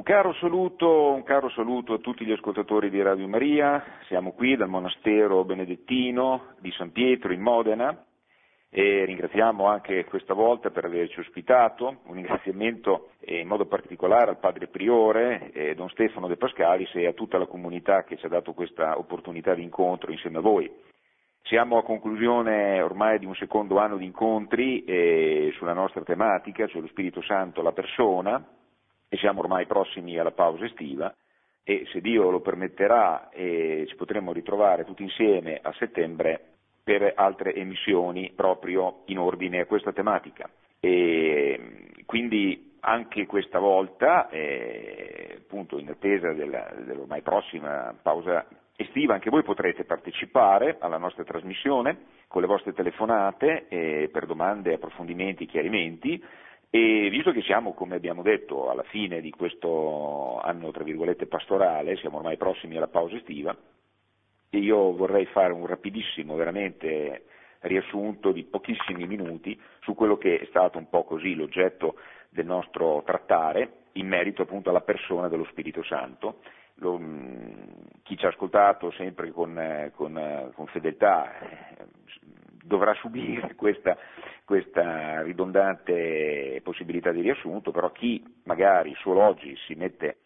Un caro saluto a tutti gli ascoltatori di Radio Maria. Siamo qui dal monastero benedettino di San Pietro in Modena e ringraziamo anche questa volta per averci ospitato. Un ringraziamento in modo particolare al padre priore Don Stefano De Pascalis e a tutta la comunità che ci ha dato questa opportunità di incontro insieme a voi. Siamo a conclusione ormai di un secondo anno di incontri sulla nostra tematica, cioè lo Spirito Santo, la persona, e siamo ormai prossimi alla pausa estiva e se Dio lo permetterà ci potremo ritrovare tutti insieme a settembre per altre emissioni proprio in ordine a questa tematica. E quindi anche questa volta, appunto in attesa dell'ormai prossima pausa estiva, anche voi potrete partecipare alla nostra trasmissione con le vostre telefonate per domande, approfondimenti, chiarimenti. E visto che siamo, come abbiamo detto, alla fine di questo anno, tra virgolette, pastorale, siamo ormai prossimi alla pausa estiva, e io vorrei fare un rapidissimo, veramente, riassunto di pochissimi minuti su quello che è stato un po' così l'oggetto del nostro trattare in merito appunto alla persona dello Spirito Santo. Chi ci ha ascoltato sempre con fedeltà dovrà subire questa ridondante possibilità di riassunto, però chi magari solo oggi si mette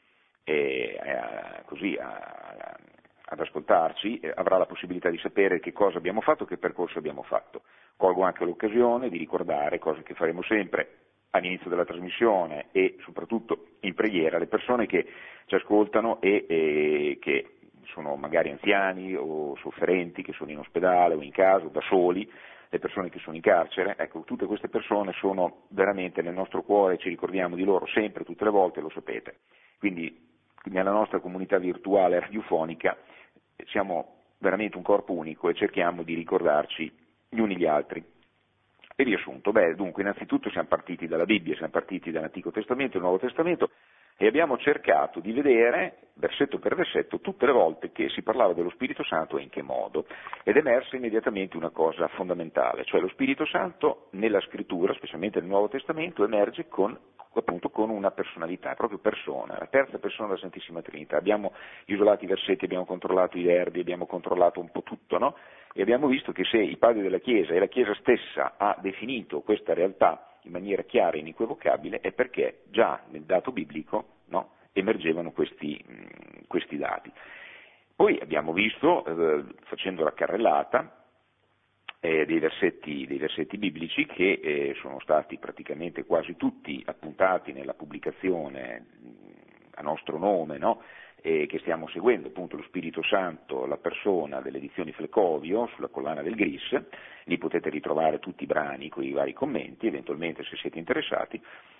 ad ascoltarci avrà la possibilità di sapere che cosa abbiamo fatto, che percorso abbiamo fatto. Colgo anche l'occasione di ricordare cose che faremo sempre all'inizio della trasmissione e soprattutto in preghiera le persone che ci ascoltano e che sono magari anziani o sofferenti, che sono in ospedale o in casa o da soli, le persone che sono in carcere. Ecco, tutte queste persone sono veramente nel nostro cuore, ci ricordiamo di loro sempre, tutte le volte, lo sapete. Quindi nella nostra comunità virtuale radiofonica siamo veramente un corpo unico e cerchiamo di ricordarci gli uni gli altri. E riassunto, dunque innanzitutto siamo partiti dalla Bibbia, siamo partiti dall'Antico Testamento e il Nuovo Testamento e abbiamo cercato di vedere, versetto per versetto, tutte le volte che si parlava dello Spirito Santo e in che modo. Ed è emersa immediatamente una cosa fondamentale, cioè lo Spirito Santo nella Scrittura, specialmente nel Nuovo Testamento, emerge con una personalità, proprio persona, la terza persona della Santissima Trinità. Abbiamo isolato i versetti, abbiamo controllato i verbi, abbiamo controllato un po' tutto, no? E abbiamo visto che se i padri della Chiesa e la Chiesa stessa ha definito questa realtà in maniera chiara e inequivocabile è perché già nel dato biblico, no, emergevano questi dati. Poi abbiamo visto, facendo la carrellata, dei versetti biblici che sono stati praticamente quasi tutti appuntati nella pubblicazione a nostro nome, no? Che stiamo seguendo, appunto lo Spirito Santo, la persona delle edizioni Flecovio sulla collana del Gris. Lì potete ritrovare tutti i brani con i vari commenti, eventualmente se siete interessati,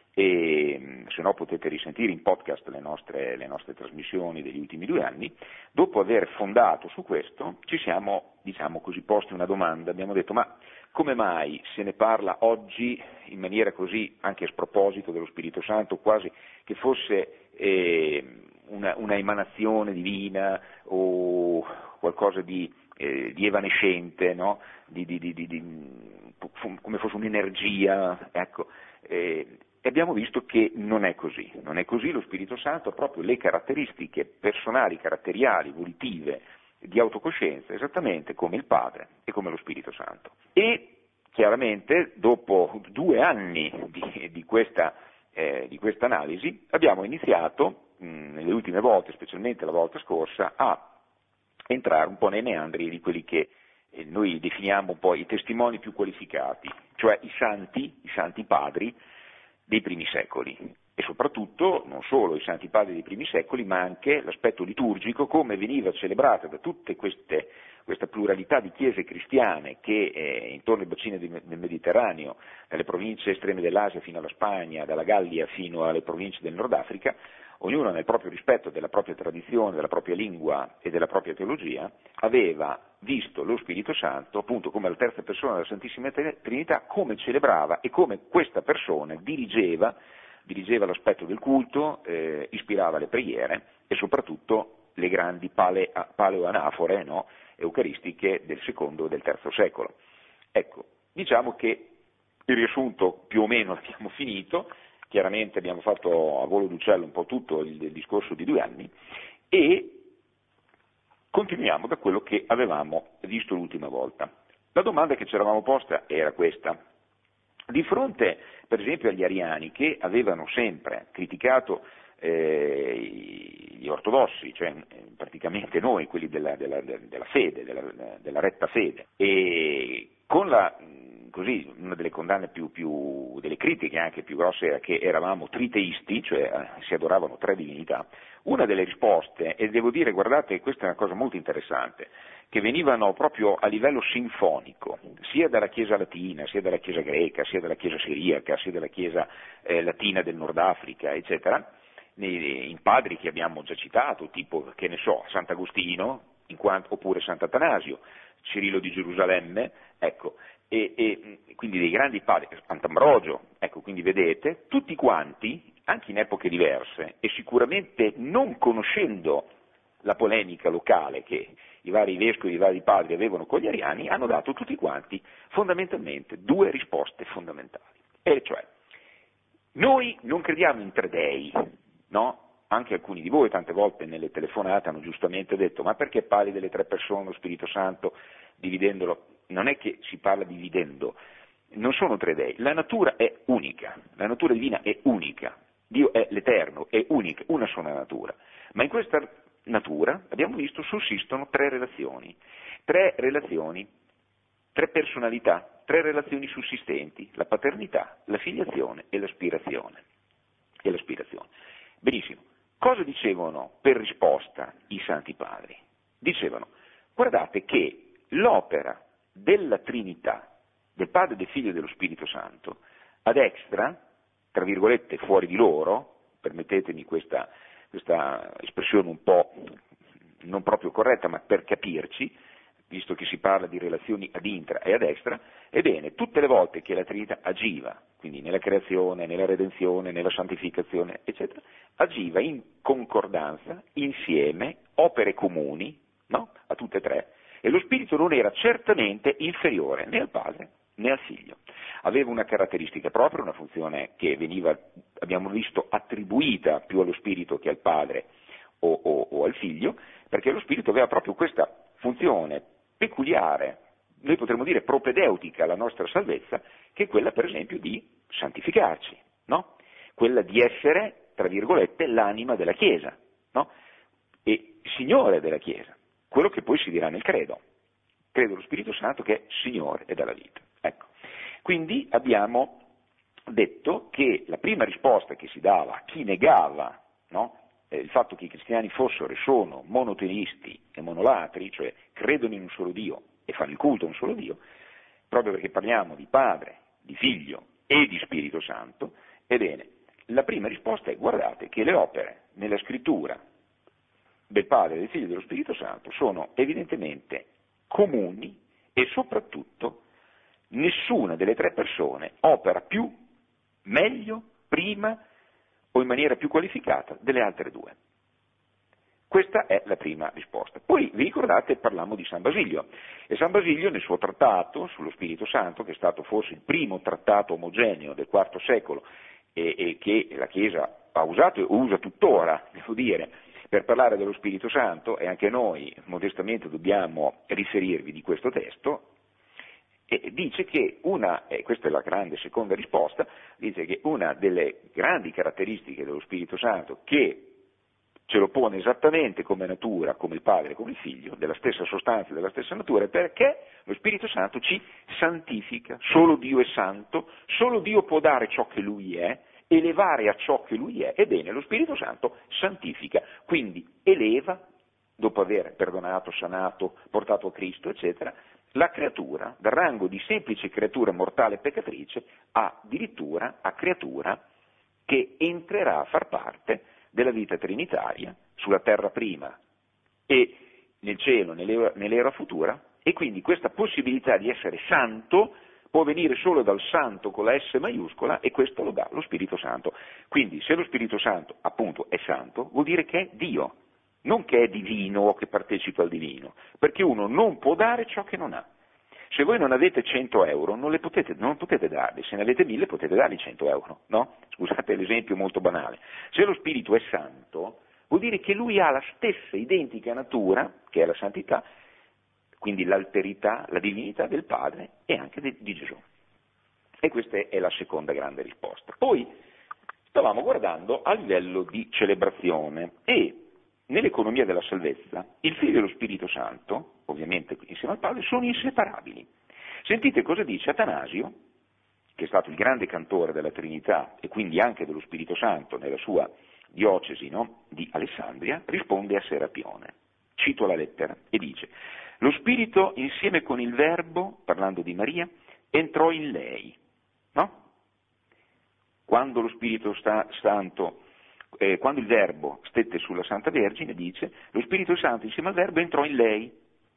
e se no potete risentire in podcast le nostre trasmissioni degli ultimi 2 anni. Dopo aver fondato su questo ci siamo, diciamo così, posti una domanda, abbiamo detto ma come mai se ne parla oggi in maniera così anche a sproposito dello Spirito Santo, quasi che fosse una emanazione divina o qualcosa di evanescente, no? Come fosse un'energia, ecco. E abbiamo visto che non è così, lo Spirito Santo ha proprio le caratteristiche personali, caratteriali, volitive, di autocoscienza, esattamente come il Padre e come lo Spirito Santo. E chiaramente dopo 2 anni di questa analisi abbiamo iniziato nelle ultime volte, specialmente la volta scorsa, a entrare un po' nei meandri di quelli che noi definiamo un po' i testimoni più qualificati, cioè i santi padri dei primi secoli, e soprattutto non solo i santi padri dei primi secoli, ma anche l'aspetto liturgico, come veniva celebrato da tutte questa pluralità di chiese cristiane che intorno ai bacini del Mediterraneo, dalle province estreme dell'Asia fino alla Spagna, dalla Gallia fino alle province del Nord Africa, ognuno nel proprio rispetto della propria tradizione, della propria lingua e della propria teologia, aveva visto lo Spirito Santo appunto come la terza persona della Santissima Trinità, come celebrava e come questa persona dirigeva l'aspetto del culto, ispirava le preghiere e soprattutto le grandi paleoanafore, no, eucaristiche del secondo e del terzo secolo. Ecco, diciamo che il riassunto più o meno abbiamo finito. chiaramente abbiamo fatto a volo d'uccello un po' tutto il discorso di 2 anni e continuiamo da quello che avevamo visto l'ultima volta. La domanda che ci eravamo posta era questa. Di fronte, per esempio, agli ariani che avevano sempre criticato gli ortodossi, cioè praticamente noi, quelli della fede, della retta fede, e con una delle condanne delle critiche anche più grosse era che eravamo triteisti, cioè si adoravano 3 divinità, una delle risposte, e devo dire, guardate, questa è una cosa molto interessante, che venivano proprio a livello sinfonico, sia dalla Chiesa latina, sia dalla Chiesa greca, sia dalla Chiesa siriaca, sia dalla Chiesa latina del Nord Africa, eccetera, in padri che abbiamo già citato, tipo, che ne so, Sant'Agostino, oppure Sant'Atanasio, Cirillo di Gerusalemme, ecco, e quindi dei grandi padri, Sant'Ambrogio, ecco, quindi vedete, tutti quanti, anche in epoche diverse, e sicuramente non conoscendo la polemica locale che i vari vescovi, i vari padri avevano con gli ariani, hanno dato tutti quanti fondamentalmente 2 risposte fondamentali, e cioè, noi non crediamo in 3 dei, no? Anche alcuni di voi tante volte nelle telefonate hanno giustamente detto ma perché parli delle 3 persone, lo Spirito Santo, dividendolo? Non è che si parla dividendo, non sono 3 dei, la natura è unica, la natura divina è unica, Dio è l'Eterno, è unica, una sola natura, ma in questa natura, abbiamo visto, sussistono 3 relazioni, 3 personalità, 3 relazioni sussistenti, la paternità, la filiazione e l'aspirazione. Benissimo, cosa dicevano per risposta i Santi Padri? Dicevano, guardate che l'opera della Trinità, del Padre, del Figlio e dello Spirito Santo, ad extra, tra virgolette, fuori di loro, permettetemi questa espressione un po' non proprio corretta, ma per capirci, visto che si parla di relazioni ad intra e ad extra, ebbene, tutte le volte che la Trinità agiva, quindi nella creazione, nella redenzione, nella santificazione, eccetera, agiva in concordanza, insieme, opere comuni, no? A tutte e 3, e lo Spirito non era certamente inferiore né al Padre né al Figlio. Aveva una caratteristica propria, una funzione che veniva, abbiamo visto, attribuita più allo Spirito che al Padre o al Figlio, perché lo Spirito aveva proprio questa funzione peculiare, noi potremmo dire propedeutica alla nostra salvezza, che è quella per esempio di santificarci, no? Quella di essere, tra virgolette, l'anima della Chiesa, no? E Signore della Chiesa, quello che poi si dirà nel credo lo Spirito Santo che è Signore e dalla vita. Ecco. Quindi abbiamo detto che la prima risposta che si dava a chi negava, no? Il fatto che i cristiani fossero e sono monoteisti e monolatri, cioè credono in un solo Dio e fanno il culto a un solo Dio, proprio perché parliamo di Padre, di Figlio e di Spirito Santo, ebbene, la prima risposta è guardate che le opere nella scrittura del Padre, del Figlio e dello Spirito Santo sono evidentemente comuni e soprattutto nessuna delle 3 persone opera più, meglio, prima o in maniera più qualificata delle altre 2. Questa è la prima risposta. Poi vi ricordate parlammo di San Basilio e San Basilio nel suo trattato sullo Spirito Santo, che è stato forse il primo trattato omogeneo del IV secolo e che la Chiesa ha usato e usa tuttora, devo dire, per parlare dello Spirito Santo, e anche noi modestamente dobbiamo riferirvi di questo testo, e dice che questa è la grande seconda risposta, dice che una delle grandi caratteristiche dello Spirito Santo, che ce lo pone esattamente come natura, come il Padre, come il Figlio, della stessa sostanza e della stessa natura, perché lo Spirito Santo ci santifica, solo Dio è santo, solo Dio può dare ciò che Lui è, elevare a ciò che Lui è, ebbene lo Spirito Santo santifica, quindi eleva, dopo aver perdonato, sanato, portato a Cristo, eccetera, la creatura, dal rango di semplice creatura mortale e peccatrice, addirittura a creatura che entrerà a far parte della vita trinitaria, sulla terra prima e nel cielo, nell'era futura, e quindi questa possibilità di essere santo può venire solo dal santo con la S maiuscola, e questo lo dà lo Spirito Santo. Quindi se lo Spirito Santo appunto è santo, vuol dire che è Dio, non che è divino o che partecipa al divino, perché uno non può dare ciò che non ha. Se voi non avete 100 euro non potete darli, se ne avete 1000 potete darli 100 euro, no? Scusate l'esempio molto banale. Se lo Spirito è santo, vuol dire che lui ha la stessa identica natura, che è la santità, quindi l'alterità, la divinità del Padre e anche di Gesù. E questa è la seconda grande risposta. Poi stavamo guardando a livello di celebrazione e nell'economia della salvezza il Figlio e lo Spirito Santo, ovviamente insieme al Padre, sono inseparabili. Sentite cosa dice Atanasio, che è stato il grande cantore della Trinità e quindi anche dello Spirito Santo nella sua diocesi, no, di Alessandria, risponde a Serapione. Cito la lettera e dice: lo Spirito insieme con il Verbo, parlando di Maria, entrò in lei, no? Quando lo Spirito Santo, quando il Verbo stette sulla Santa Vergine, dice, lo Spirito Santo insieme al Verbo entrò in lei.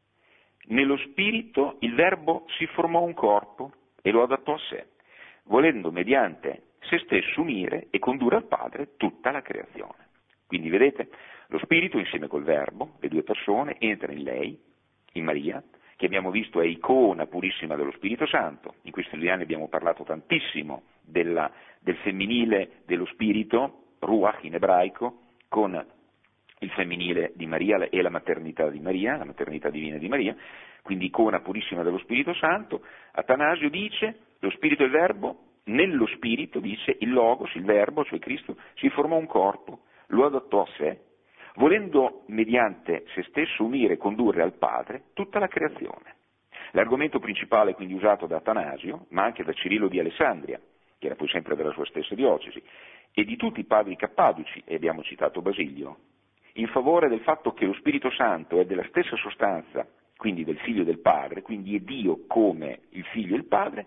Nello Spirito il Verbo si formò un corpo e lo adattò a sé, volendo mediante se stesso unire e condurre al Padre tutta la creazione. Quindi vedete, lo Spirito insieme col Verbo, le due persone, entra in lei, in Maria, che abbiamo visto è icona purissima dello Spirito Santo. In questi 2 anni abbiamo parlato tantissimo del femminile dello Spirito, Ruach in ebraico, con il femminile di Maria e la maternità di Maria, la maternità divina di Maria, quindi icona purissima dello Spirito Santo. Atanasio dice, lo Spirito e il Verbo, nello Spirito, dice, il Logos, il Verbo, cioè Cristo, si formò un corpo, lo adattò a sé, volendo mediante se stesso unire e condurre al Padre tutta la creazione. L'argomento principale quindi usato da Atanasio, ma anche da Cirillo di Alessandria, che era poi sempre della sua stessa diocesi, e di tutti i padri cappadoci, e abbiamo citato Basilio, in favore del fatto che lo Spirito Santo è della stessa sostanza, quindi del Figlio e del Padre, quindi è Dio come il Figlio e il Padre,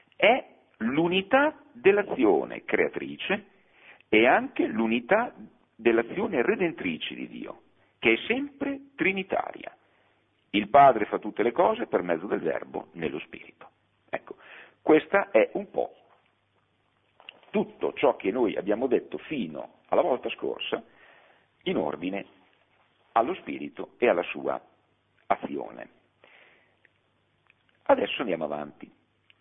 è l'unità dell'azione creatrice e anche l'unità dell'azione redentrice di Dio, che è sempre trinitaria. Il Padre fa tutte le cose per mezzo del Verbo nello Spirito. Ecco, questa è un po' tutto ciò che noi abbiamo detto fino alla volta scorsa in ordine allo Spirito e alla sua azione. Adesso andiamo avanti.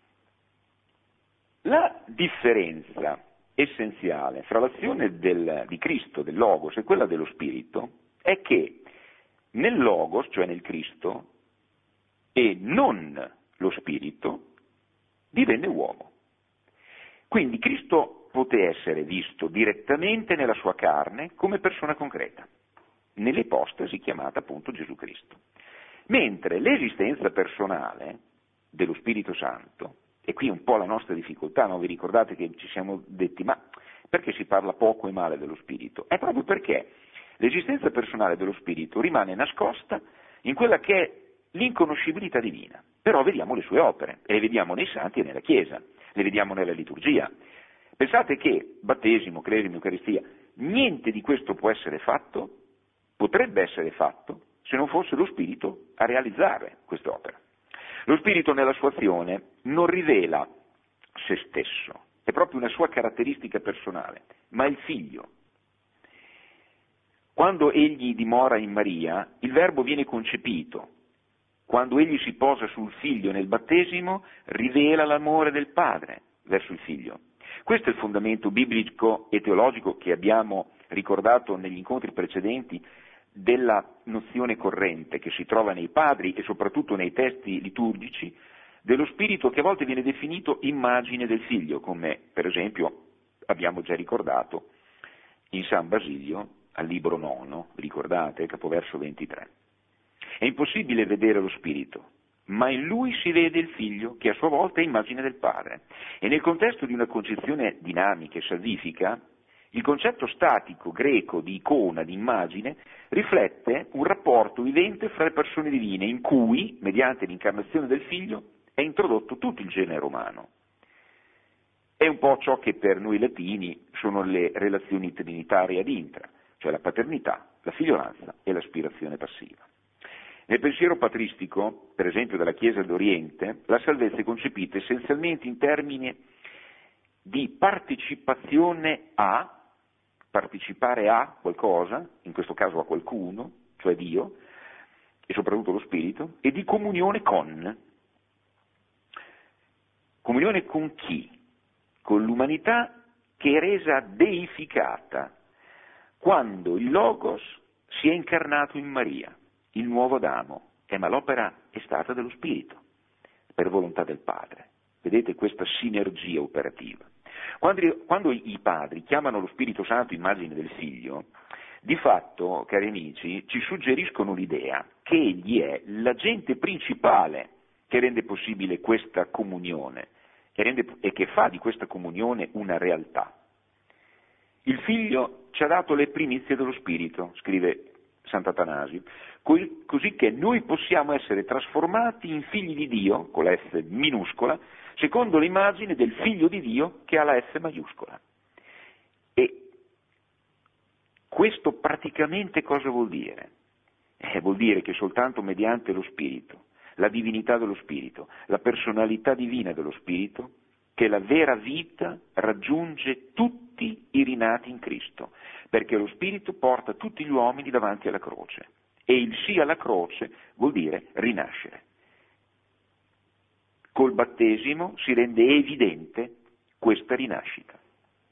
La differenza essenziale fra l'azione di Cristo, del Logos, e quella dello Spirito è che nel Logos, cioè nel Cristo, e non lo Spirito, divenne uomo. Quindi Cristo poté essere visto direttamente nella sua carne come persona concreta, nell'ipostasi chiamata appunto Gesù Cristo. Mentre l'esistenza personale dello Spirito Santo, e qui un po' la nostra difficoltà, no? Vi ricordate che ci siamo detti, ma perché si parla poco e male dello Spirito? È proprio perché l'esistenza personale dello Spirito rimane nascosta in quella che è l'inconoscibilità divina, però vediamo le sue opere, e le vediamo nei santi e nella Chiesa, le vediamo nella liturgia. Pensate che battesimo, cresima, Eucaristia, niente di questo può essere fatto, potrebbe essere fatto, se non fosse lo Spirito a realizzare quest'opera. Lo Spirito nella sua azione non rivela se stesso, è proprio una sua caratteristica personale, ma il Figlio. Quando egli dimora in Maria, il Verbo viene concepito. Quando egli si posa sul Figlio nel battesimo, rivela l'amore del Padre verso il Figlio. Questo è il fondamento biblico e teologico che abbiamo ricordato negli incontri precedenti della nozione corrente che si trova nei padri e soprattutto nei testi liturgici dello Spirito, che a volte viene definito immagine del Figlio, come per esempio abbiamo già ricordato in San Basilio al libro 9, ricordate, capoverso 23. È impossibile vedere lo Spirito, ma in lui si vede il Figlio, che a sua volta è immagine del Padre. E nel contesto di una concezione dinamica e salvifica, il concetto statico greco di icona, di immagine, riflette un rapporto vivente fra le persone divine, in cui, mediante l'incarnazione del Figlio, è introdotto tutto il genere umano. È un po' ciò che per noi latini sono le relazioni trinitarie ad intra, cioè la paternità, la figliolanza e l'aspirazione passiva. Nel pensiero patristico, per esempio della Chiesa d'Oriente, la salvezza è concepita essenzialmente in termini di partecipazione a, partecipare a qualcosa, in questo caso a qualcuno, cioè Dio, e soprattutto lo Spirito, e di comunione con. Comunione con chi? Con l'umanità che è resa deificata quando il Logos si è incarnato in Maria, il nuovo Adamo, ma l'opera è stata dello Spirito, per volontà del Padre. Vedete questa sinergia operativa. Quando i padri chiamano lo Spirito Santo immagine del Figlio, di fatto, cari amici, ci suggeriscono l'idea che egli è l'agente principale che rende possibile questa comunione e che fa di questa comunione una realtà. Il Figlio ci ha dato le primizie dello Spirito, scrive Sant'Atanasio, così che noi possiamo essere trasformati in figli di Dio, con la F minuscola, secondo l'immagine del Figlio di Dio che ha la F maiuscola. E questo praticamente cosa vuol dire? Vuol dire che soltanto mediante lo Spirito, la divinità dello Spirito, la personalità divina dello Spirito, che la vera vita raggiunge tutti i rinati in Cristo, perché lo Spirito porta tutti gli uomini davanti alla croce, e il sì alla croce vuol dire rinascere. Col battesimo si rende evidente questa rinascita.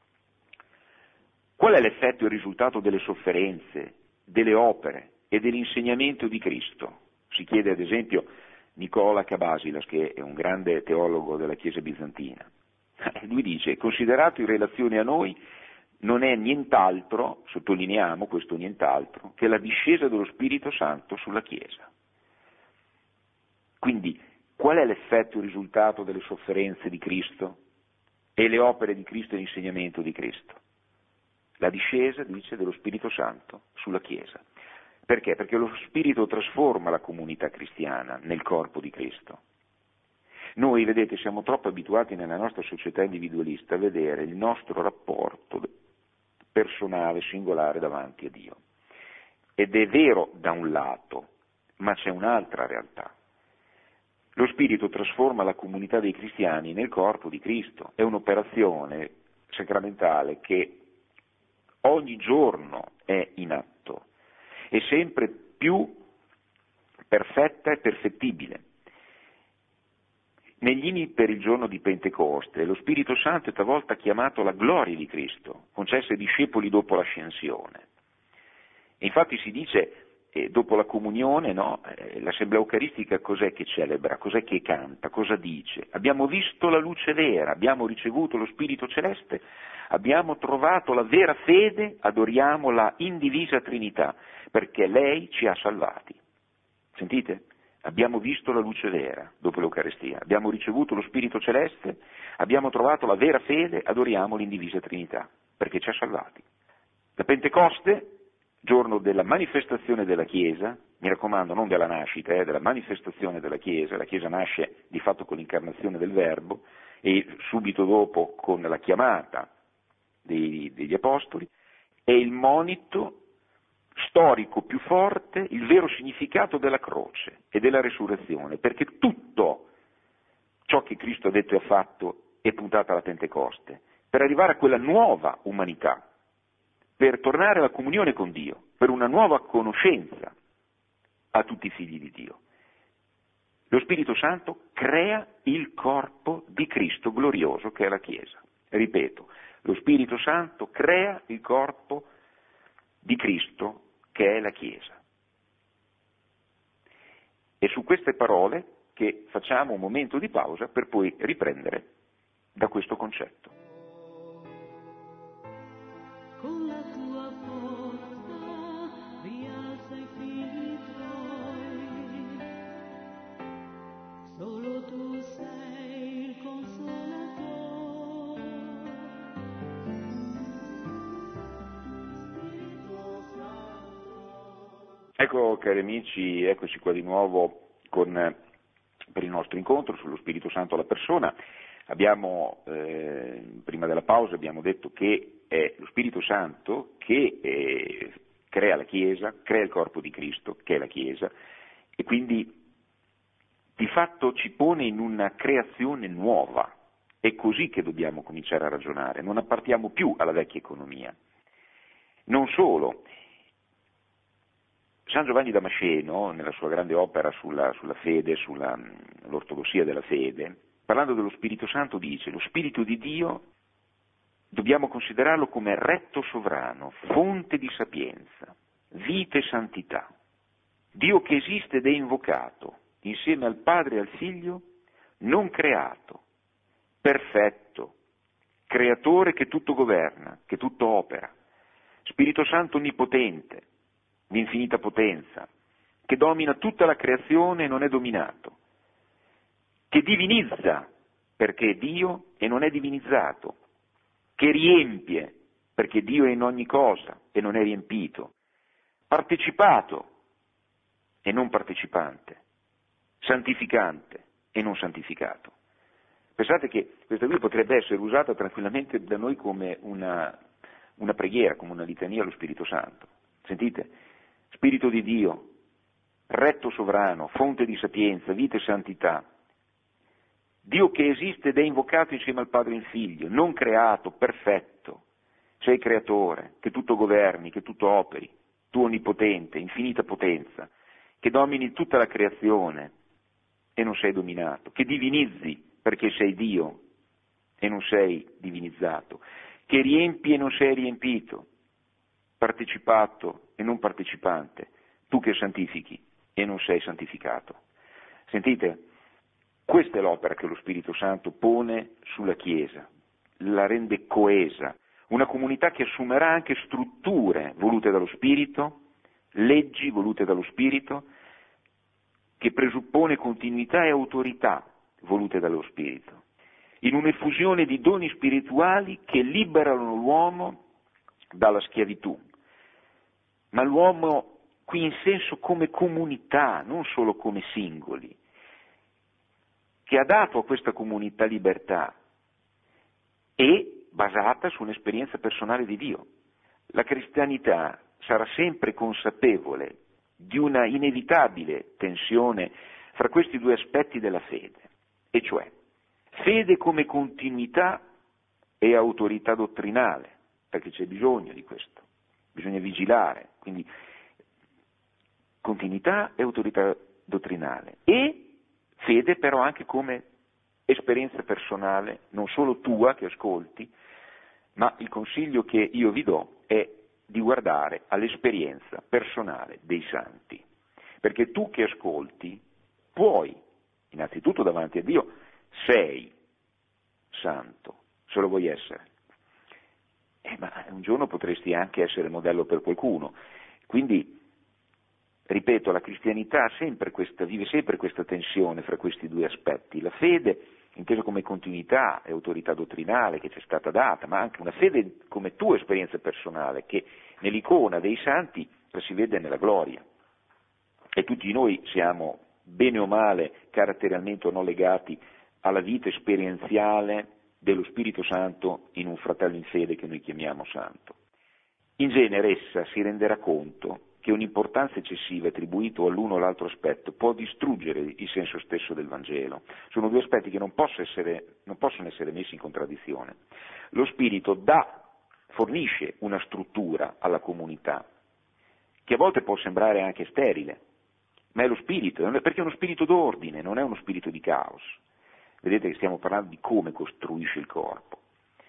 Qual è l'effetto e il risultato delle sofferenze, delle opere e dell'insegnamento di Cristo? Si chiede ad esempio Nicola Cabasilas, che è un grande teologo della Chiesa bizantina. Lui dice, considerato in relazione a noi, non è nient'altro, sottolineiamo questo nient'altro, che la discesa dello Spirito Santo sulla Chiesa. Quindi, qual è l'effetto e il risultato delle sofferenze di Cristo e le opere di Cristo e l'insegnamento di Cristo? La discesa, dice, dello Spirito Santo sulla Chiesa. Perché? Perché lo Spirito trasforma la comunità cristiana nel corpo di Cristo. Noi, vedete, siamo troppo abituati nella nostra società individualista a vedere il nostro rapporto personale, singolare davanti a Dio. Ed è vero da un lato, ma c'è un'altra realtà. Lo Spirito trasforma la comunità dei cristiani nel corpo di Cristo. È un'operazione sacramentale che ogni giorno è in atto, è sempre più perfetta e perfettibile. Negli inni per il giorno di Pentecoste, lo Spirito Santo è talvolta chiamato la gloria di Cristo, concessa ai discepoli dopo l'ascensione. E infatti si dice, dopo la comunione, no, l'assemblea eucaristica cos'è che celebra, cos'è che canta, cosa dice? Abbiamo visto la luce vera, abbiamo ricevuto lo Spirito Celeste, abbiamo trovato la vera fede, adoriamo la indivisa Trinità, perché lei ci ha salvati. Sentite? Abbiamo visto la luce vera dopo l'Eucaristia, abbiamo ricevuto lo Spirito Celeste, abbiamo trovato la vera fede, adoriamo l'indivisa Trinità, perché ci ha salvati. La Pentecoste, giorno della manifestazione della Chiesa, mi raccomando non della nascita, della manifestazione della Chiesa, la Chiesa nasce di fatto con l'incarnazione del Verbo e subito dopo con la chiamata degli Apostoli, è il monito storico più forte, il vero significato della croce e della resurrezione, perché tutto ciò che Cristo ha detto e ha fatto è puntato alla Pentecoste, per arrivare a quella nuova umanità, per tornare alla comunione con Dio, per una nuova conoscenza a tutti i figli di Dio. Lo Spirito Santo crea il corpo di Cristo glorioso che è la Chiesa. Ripeto, lo Spirito Santo crea il corpo di Cristo che è la Chiesa. È su queste parole che facciamo un momento di pausa per poi riprendere da questo concetto. Con la tua forza rialza i figli tuoi, solo tu sei il consolatore. Spirito Santo. Ecco cari amici, eccoci qua di nuovo per il nostro incontro sullo Spirito Santo alla persona. Abbiamo, prima della pausa abbiamo detto che è lo Spirito Santo che crea la Chiesa, crea il corpo di Cristo, che è la Chiesa, e quindi di fatto ci pone in una creazione nuova. È così che dobbiamo cominciare a ragionare, non appartiamo più alla vecchia economia. Non solo, San Giovanni Damasceno, nella sua grande opera sulla fede, sull'ortodossia della fede, parlando dello Spirito Santo, dice: lo Spirito di Dio dobbiamo considerarlo come retto sovrano, fonte di sapienza, vita e santità. Dio che esiste ed è invocato insieme al Padre e al Figlio, non creato, perfetto, creatore che tutto governa, che tutto opera, Spirito Santo onnipotente, di infinita potenza, che domina tutta la creazione e non è dominato, che divinizza perché è Dio e non è divinizzato, che riempie perché Dio è in ogni cosa e non è riempito, partecipato e non partecipante, santificante e non santificato. Pensate che questa qui potrebbe essere usata tranquillamente da noi come una preghiera, come una litania allo Spirito Santo. Sentite? Spirito di Dio, retto sovrano, fonte di sapienza, vita e santità, Dio che esiste ed è invocato insieme al Padre e al Figlio, non creato, perfetto, sei creatore, che tutto governi, che tutto operi, tu onnipotente, infinita potenza, che domini tutta la creazione e non sei dominato, che divinizzi perché sei Dio e non sei divinizzato, che riempi e non sei riempito, partecipato e non partecipante, tu che santifichi e non sei santificato. Sentite? Questa è l'opera che lo Spirito Santo pone sulla Chiesa, la rende coesa, una comunità che assumerà anche strutture volute dallo Spirito, leggi volute dallo Spirito, che presuppone continuità e autorità volute dallo Spirito, in un'effusione di doni spirituali che liberano l'uomo dalla schiavitù, ma l'uomo qui in senso come comunità, non solo come singoli, che ha dato a questa comunità libertà e basata su un'esperienza personale di Dio. La cristianità sarà sempre consapevole di una inevitabile tensione fra questi due aspetti della fede, e cioè fede come continuità e autorità dottrinale, perché c'è bisogno di questo, bisogna vigilare, quindi continuità e autorità dottrinale, e fede però anche come esperienza personale, non solo tua che ascolti, ma il consiglio che io vi do è di guardare all'esperienza personale dei santi, perché tu che ascolti puoi, innanzitutto davanti a Dio, sei santo, se lo vuoi essere, ma un giorno potresti anche essere modello per qualcuno, quindi ripeto, la cristianità vive sempre questa tensione fra questi due aspetti, la fede intesa come continuità e autorità dottrinale che ci è stata data, ma anche una fede come tua esperienza personale, che nell'icona dei santi la si vede nella gloria. E tutti noi siamo, bene o male, caratterialmente o no legati alla vita esperienziale dello Spirito Santo in un fratello in fede che noi chiamiamo santo. In genere essa si renderà conto che un'importanza eccessiva attribuita all'uno o all'altro aspetto può distruggere il senso stesso del Vangelo. Sono due aspetti che non possono essere messi in contraddizione. Lo Spirito fornisce una struttura alla comunità, che a volte può sembrare anche sterile, ma è lo Spirito, perché è uno spirito d'ordine, non è uno spirito di caos. Vedete che stiamo parlando di come costruisce il corpo.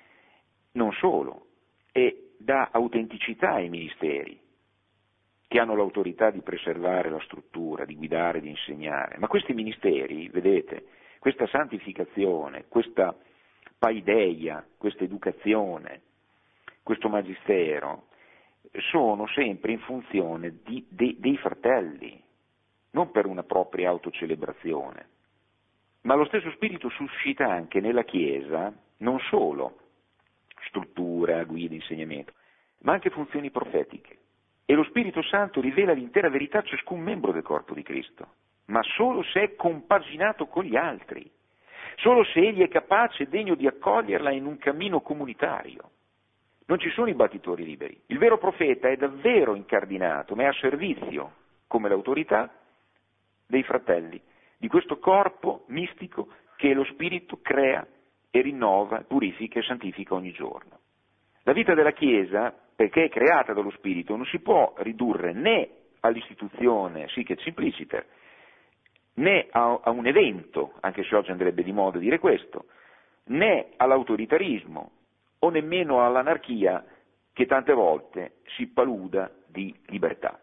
Non solo, e dà autenticità ai ministeri, che hanno l'autorità di preservare la struttura, di guidare, di insegnare. Ma questi ministeri, vedete, questa santificazione, questa paideia, questa educazione, questo magistero, sono sempre in funzione dei fratelli, non per una propria autocelebrazione. Ma lo stesso Spirito suscita anche nella Chiesa non solo struttura, guida, insegnamento, ma anche funzioni profetiche. E lo Spirito Santo rivela l'intera verità a ciascun membro del corpo di Cristo, ma solo se è compaginato con gli altri, solo se egli è capace e degno di accoglierla in un cammino comunitario. Non ci sono i battitori liberi. Il vero profeta è davvero incardinato, ma è a servizio, come l'autorità, dei fratelli, di questo corpo mistico che lo Spirito crea e rinnova, purifica e santifica ogni giorno. La vita della Chiesa, perché è creata dallo Spirito, non si può ridurre né all'istituzione sic et simpliciter, né a un evento, anche se oggi andrebbe di moda dire questo, né all'autoritarismo o nemmeno all'anarchia che tante volte si paluda di libertà.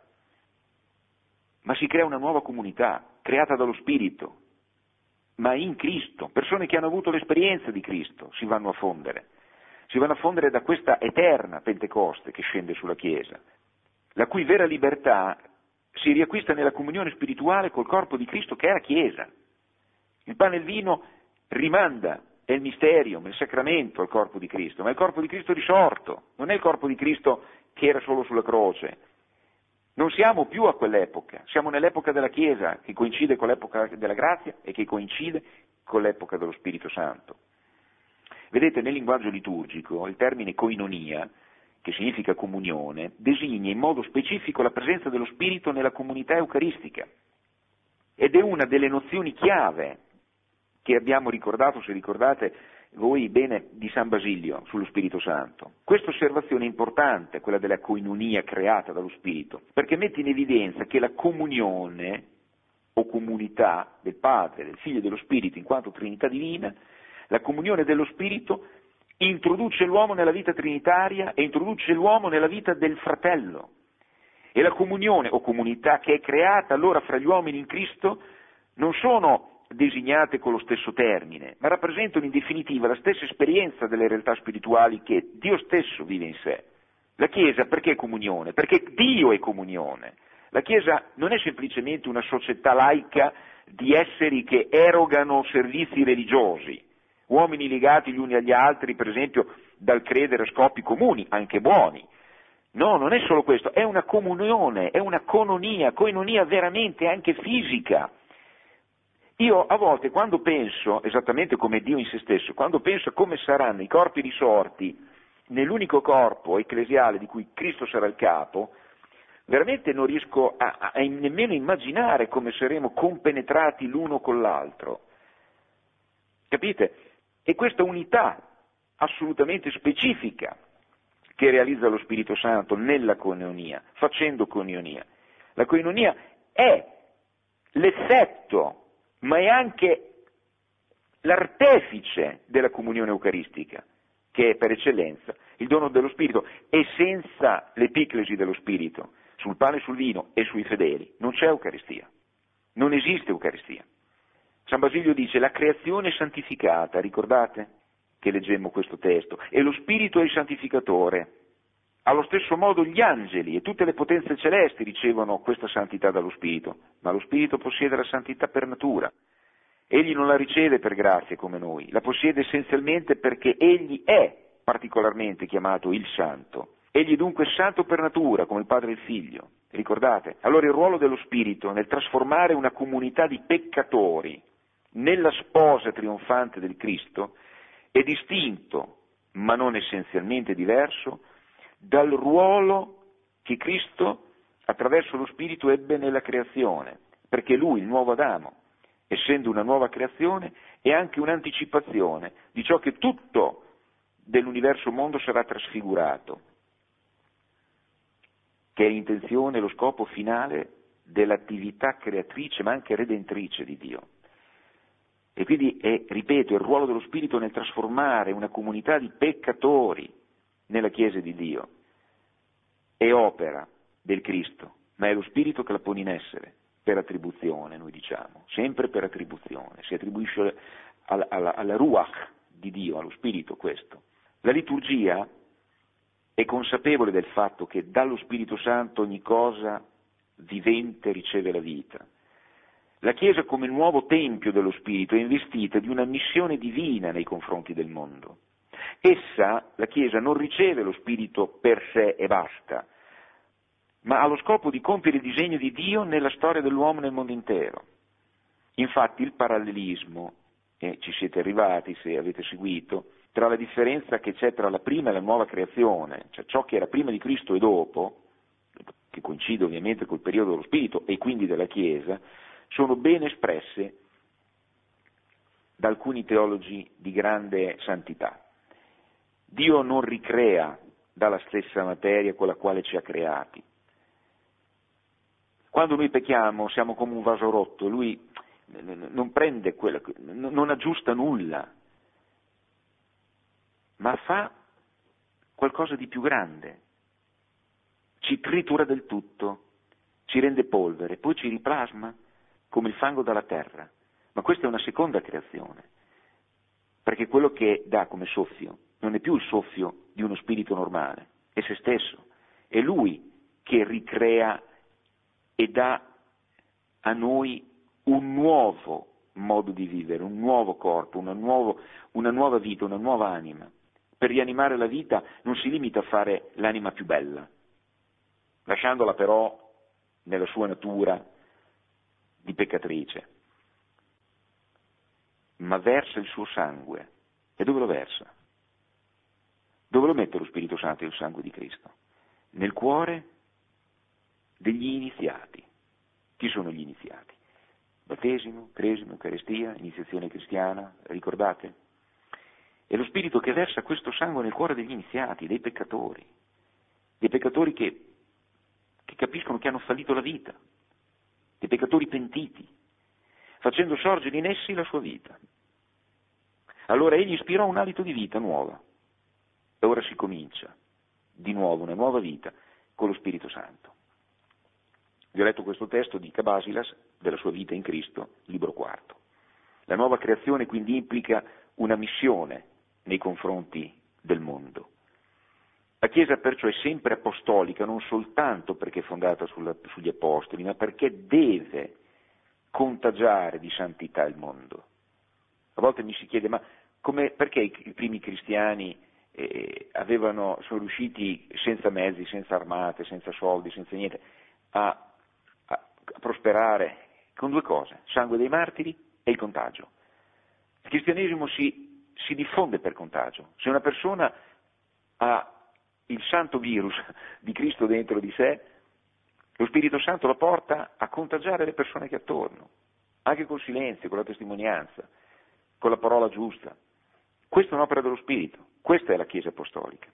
Ma si crea una nuova comunità, creata dallo Spirito, ma in Cristo. Persone che hanno avuto l'esperienza di Cristo si vanno a fondere da questa eterna Pentecoste che scende sulla Chiesa, la cui vera libertà si riacquista nella comunione spirituale col corpo di Cristo che è la Chiesa. Il pane e il vino rimanda, è il misterium, il sacramento al corpo di Cristo, ma è il corpo di Cristo risorto, non è il corpo di Cristo che era solo sulla croce. Non siamo più a quell'epoca, siamo nell'epoca della Chiesa, che coincide con l'epoca della grazia e che coincide con l'epoca dello Spirito Santo. Vedete, nel linguaggio liturgico il termine koinonia, che significa comunione, designa in modo specifico la presenza dello Spirito nella comunità eucaristica ed è una delle nozioni chiave che abbiamo ricordato, se ricordate voi bene, di San Basilio sullo Spirito Santo. Questa osservazione è importante, quella della koinonia creata dallo Spirito, perché mette in evidenza che la comunione o comunità del Padre, del Figlio e dello Spirito in quanto Trinità divina, la comunione dello Spirito introduce l'uomo nella vita trinitaria e introduce l'uomo nella vita del fratello. E la comunione o comunità che è creata allora fra gli uomini in Cristo non sono designate con lo stesso termine, ma rappresentano in definitiva la stessa esperienza delle realtà spirituali che Dio stesso vive in sé. La Chiesa perché è comunione? Perché Dio è comunione. La Chiesa non è semplicemente una società laica di esseri che erogano servizi religiosi, uomini legati gli uni agli altri, per esempio, dal credere a scopi comuni, anche buoni. No, non è solo questo, è una comunione, è una koinonia veramente anche fisica. Io a volte quando penso, esattamente come Dio in se stesso, quando penso a come saranno i corpi risorti nell'unico corpo ecclesiale di cui Cristo sarà il capo, veramente non riesco a nemmeno immaginare come saremo compenetrati l'uno con l'altro. Capite? E questa unità assolutamente specifica che realizza lo Spirito Santo nella koinonia, facendo koinonia. La koinonia è l'effetto, ma è anche l'artefice della comunione eucaristica, che è per eccellenza il dono dello Spirito, e senza l'epiclesi dello Spirito, sul pane e sul vino e sui fedeli, non c'è Eucaristia, non esiste Eucaristia. San Basilio dice la creazione è santificata, ricordate che leggemmo questo testo, e lo Spirito è il santificatore. Allo stesso modo gli angeli e tutte le potenze celesti ricevono questa santità dallo Spirito, ma lo Spirito possiede la santità per natura. Egli non la riceve per grazia come noi, la possiede essenzialmente perché egli è particolarmente chiamato il Santo. Egli è dunque santo per natura, come il Padre e il Figlio. Ricordate? Allora il ruolo dello Spirito nel trasformare una comunità di peccatori nella sposa trionfante del Cristo è distinto, ma non essenzialmente diverso, dal ruolo che Cristo attraverso lo Spirito ebbe nella creazione, perché Lui, il nuovo Adamo, essendo una nuova creazione, è anche un'anticipazione di ciò che tutto dell'universo mondo sarà trasfigurato, che è l'intenzione e lo scopo finale dell'attività creatrice ma anche redentrice di Dio. E quindi è, ripeto, il ruolo dello Spirito nel trasformare una comunità di peccatori nella Chiesa di Dio. È opera del Cristo, ma è lo Spirito che la pone in essere, per attribuzione, noi diciamo, sempre per attribuzione, si attribuisce alla Ruach di Dio, allo Spirito questo. La liturgia è consapevole del fatto che dallo Spirito Santo ogni cosa vivente riceve la vita. La Chiesa come nuovo Tempio dello Spirito è investita di una missione divina nei confronti del mondo. Essa, la Chiesa, non riceve lo Spirito per sé e basta, ma ha lo scopo di compiere il disegno di Dio nella storia dell'uomo nel mondo intero. Infatti il parallelismo, e ci siete arrivati se avete seguito, tra la differenza che c'è tra la prima e la nuova creazione, cioè ciò che era prima di Cristo e dopo, che coincide ovviamente col periodo dello Spirito e quindi della Chiesa, sono ben espresse da alcuni teologi di grande santità. Dio non ricrea dalla stessa materia con la quale ci ha creati. Quando noi pecchiamo siamo come un vaso rotto, Lui non prende non aggiusta nulla, ma fa qualcosa di più grande, ci tritura del tutto, ci rende polvere, poi ci riplasma come il fango dalla terra. Ma questa è una seconda creazione, perché quello che dà come soffio non è più il soffio di uno spirito normale, è se stesso, è lui che ricrea e dà a noi un nuovo modo di vivere, un nuovo corpo, una nuova vita, una nuova anima. Per rianimare la vita non si limita a fare l'anima più bella, lasciandola però nella sua natura di peccatrice, ma versa il suo sangue. E dove lo versa? Dove lo mette lo Spirito Santo e il sangue di Cristo? Nel cuore degli iniziati. Chi sono gli iniziati? Battesimo, cresima, Eucaristia, iniziazione cristiana, ricordate? È lo Spirito che versa questo sangue nel cuore degli iniziati, dei peccatori che capiscono che hanno fallito la vita, dei peccatori pentiti, facendo sorgere in essi la sua vita. Allora egli ispirò un alito di vita nuova, e ora si comincia di nuovo una nuova vita con lo Spirito Santo. Vi ho letto questo testo di Cabasilas, della sua vita in Cristo, libro 4. La nuova creazione quindi implica una missione nei confronti del mondo. La Chiesa perciò è sempre apostolica, non soltanto perché è fondata sugli apostoli, ma perché deve contagiare di santità il mondo. A volte mi si chiede, ma perché i primi cristiani sono riusciti senza mezzi, senza armate, senza soldi, senza niente, a prosperare con due cose, sangue dei martiri e il contagio. Il cristianesimo si diffonde per contagio. Se una persona ha il santo virus di Cristo dentro di sé, lo Spirito Santo lo porta a contagiare le persone che attorno, anche col silenzio, con la testimonianza, con la parola giusta. Questa è un'opera dello Spirito, questa è la Chiesa apostolica.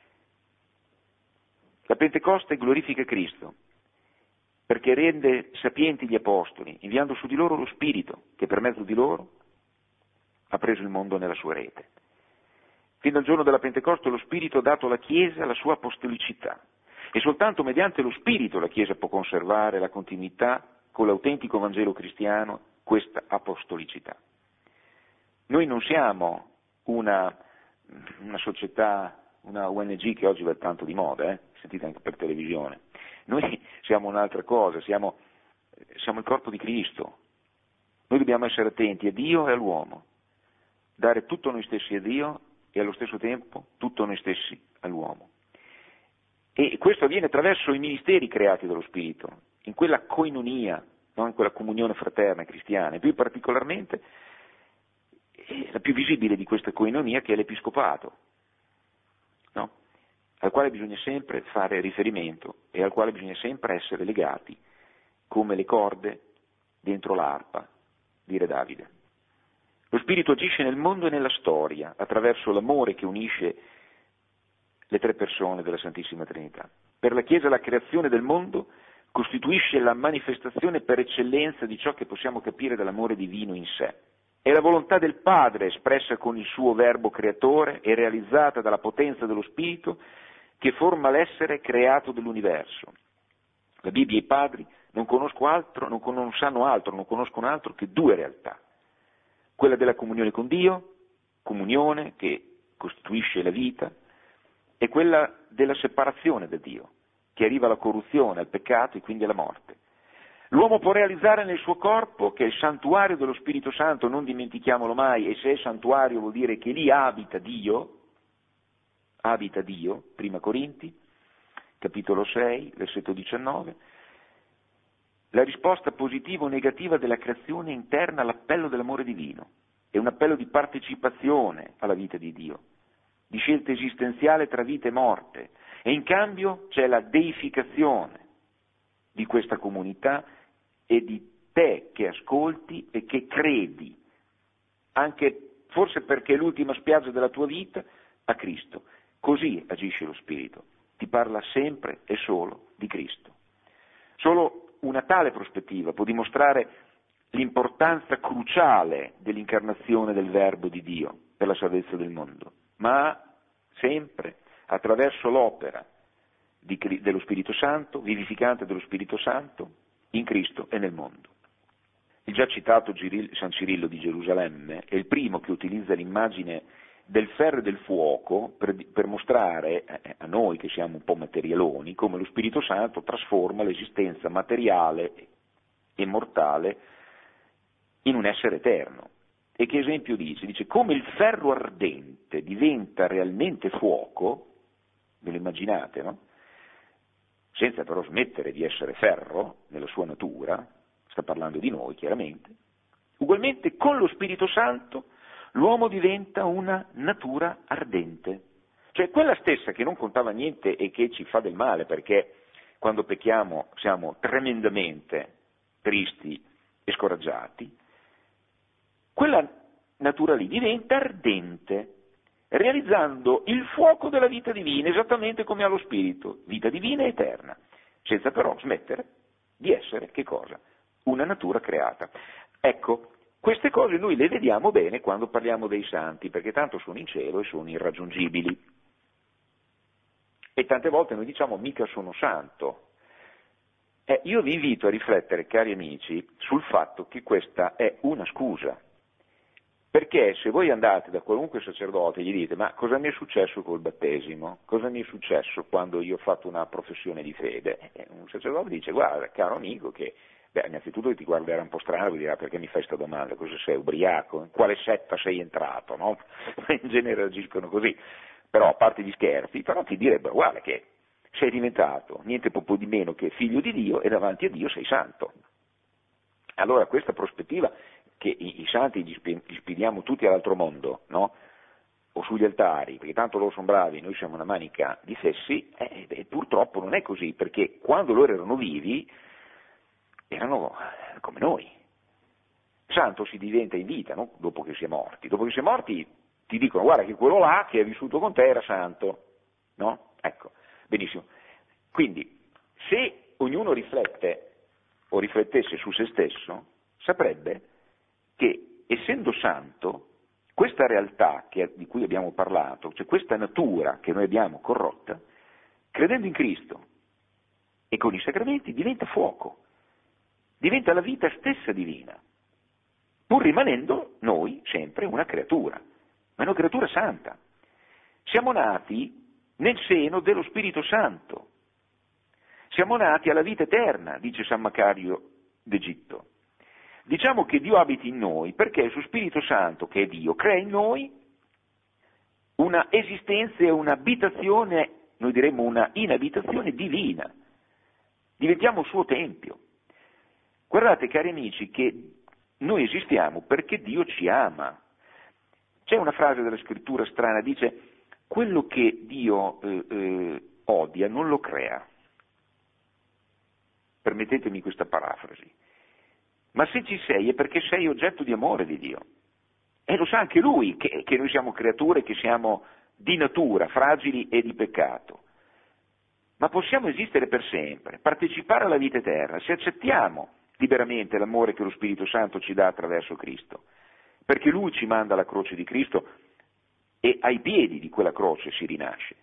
La Pentecoste glorifica Cristo, perché rende sapienti gli apostoli, inviando su di loro lo Spirito, che per mezzo di loro ha preso il mondo nella sua rete. Fin dal giorno della Pentecoste lo Spirito ha dato alla Chiesa la sua apostolicità, e soltanto mediante lo Spirito la Chiesa può conservare la continuità con l'autentico Vangelo cristiano, questa apostolicità. Noi non siamo una società, una ONG che oggi va tanto di moda, sentite anche per televisione. Noi siamo un'altra cosa, siamo il corpo di Cristo. Noi dobbiamo essere attenti a Dio e all'uomo, dare tutto noi stessi a Dio e allo stesso tempo tutto noi stessi all'uomo. E questo avviene attraverso i ministeri creati dallo Spirito, in quella koinonia, no? In quella comunione fraterna cristiana, e più particolarmente la più visibile di questa koinonia che è l'Episcopato, no? Al quale bisogna sempre fare riferimento e al quale bisogna sempre essere legati come le corde dentro l'arpa di Re Davide. Lo Spirito agisce nel mondo e nella storia attraverso l'amore che unisce le tre persone della Santissima Trinità. Per la Chiesa la creazione del mondo costituisce la manifestazione per eccellenza di ciò che possiamo capire dall'amore divino in sé. È la volontà del Padre espressa con il suo Verbo creatore e realizzata dalla potenza dello Spirito che forma l'essere creato dell'universo. La Bibbia e i padri non conoscono altro che due realtà. Quella della comunione con Dio, comunione che costituisce la vita, e quella della separazione da Dio, che arriva alla corruzione, al peccato e quindi alla morte. L'uomo può realizzare nel suo corpo, che è il santuario dello Spirito Santo, non dimentichiamolo mai, e se è santuario vuol dire che lì abita Dio, prima Corinti, capitolo 6, versetto 19, la risposta positiva o negativa della creazione interna all'appello dell'amore divino, è un appello di partecipazione alla vita di Dio, di scelta esistenziale tra vita e morte, e in cambio c'è la deificazione di questa comunità e di te che ascolti e che credi, anche forse perché è l'ultima spiaggia della tua vita, a Cristo. Così agisce lo Spirito, ti parla sempre e solo di Cristo. Solo una tale prospettiva può dimostrare l'importanza cruciale dell'incarnazione del Verbo di Dio per la salvezza del mondo, ma sempre attraverso l'opera dello Spirito Santo, vivificante dello Spirito Santo, in Cristo e nel mondo. Il già citato San Cirillo di Gerusalemme è il primo che utilizza l'immagine del ferro e del fuoco per mostrare a noi che siamo un po' materialoni come lo Spirito Santo trasforma l'esistenza materiale e mortale in un essere eterno. E che esempio dice? Dice come il ferro ardente diventa realmente fuoco, ve lo immaginate, no? Senza però smettere di essere ferro nella sua natura, sta parlando di noi chiaramente, ugualmente con lo Spirito Santo l'uomo diventa una natura ardente, cioè quella stessa che non contava niente e che ci fa del male perché quando pecchiamo siamo tremendamente tristi e scoraggiati, quella natura lì diventa ardente, realizzando il fuoco della vita divina, esattamente come ha lo Spirito, vita divina e eterna, senza però smettere di essere che cosa? Una natura creata. Ecco, queste cose noi le vediamo bene quando parliamo dei santi, perché tanto sono in cielo e sono irraggiungibili. E tante volte noi diciamo mica sono santo. Io vi invito a riflettere, cari amici, sul fatto che questa è una scusa. Perché se voi andate da qualunque sacerdote e gli dite ma cosa mi è successo col battesimo? Cosa mi è successo quando io ho fatto una professione di fede? Un sacerdote dice guarda caro amico che innanzitutto ti guarderà un po' strano e dirà perché mi fai questa domanda? Cosa sei, ubriaco? In quale setta sei entrato? No? In genere agiscono così. Però a parte gli scherzi, però ti direbbero guarda che sei diventato niente poco di meno che figlio di Dio e davanti a Dio sei santo. Allora questa prospettiva che i santi gli spediamo tutti all'altro mondo, no? O sugli altari, perché tanto loro sono bravi, noi siamo una manica di fessi, purtroppo non è così, perché quando loro erano vivi erano come noi. Santo si diventa in vita, no? Dopo che si è morti. Dopo che si è morti ti dicono guarda che quello là che ha vissuto con te era santo, no? Ecco, benissimo. Quindi se ognuno riflette o riflettesse su se stesso, saprebbe che essendo santo, questa realtà di cui abbiamo parlato, cioè questa natura che noi abbiamo corrotta, credendo in Cristo e con i sacramenti diventa fuoco, diventa la vita stessa divina, pur rimanendo noi sempre una creatura, ma una creatura santa. Siamo nati nel seno dello Spirito Santo, siamo nati alla vita eterna, dice San Macario d'Egitto. Diciamo che Dio abiti in noi perché il suo Spirito Santo, che è Dio, crea in noi una esistenza e un'abitazione, noi diremmo una inabitazione divina. Diventiamo il suo tempio. Guardate, cari amici, che noi esistiamo perché Dio ci ama. C'è una frase della scrittura strana, dice, quello che Dio odia non lo crea. Permettetemi questa parafrasi. Ma se ci sei è perché sei oggetto di amore di Dio. E lo sa anche Lui, che noi siamo creature, che siamo di natura, fragili e di peccato. Ma possiamo esistere per sempre, partecipare alla vita eterna, se accettiamo liberamente l'amore che lo Spirito Santo ci dà attraverso Cristo. Perché Lui ci manda alla croce di Cristo e ai piedi di quella croce si rinasce.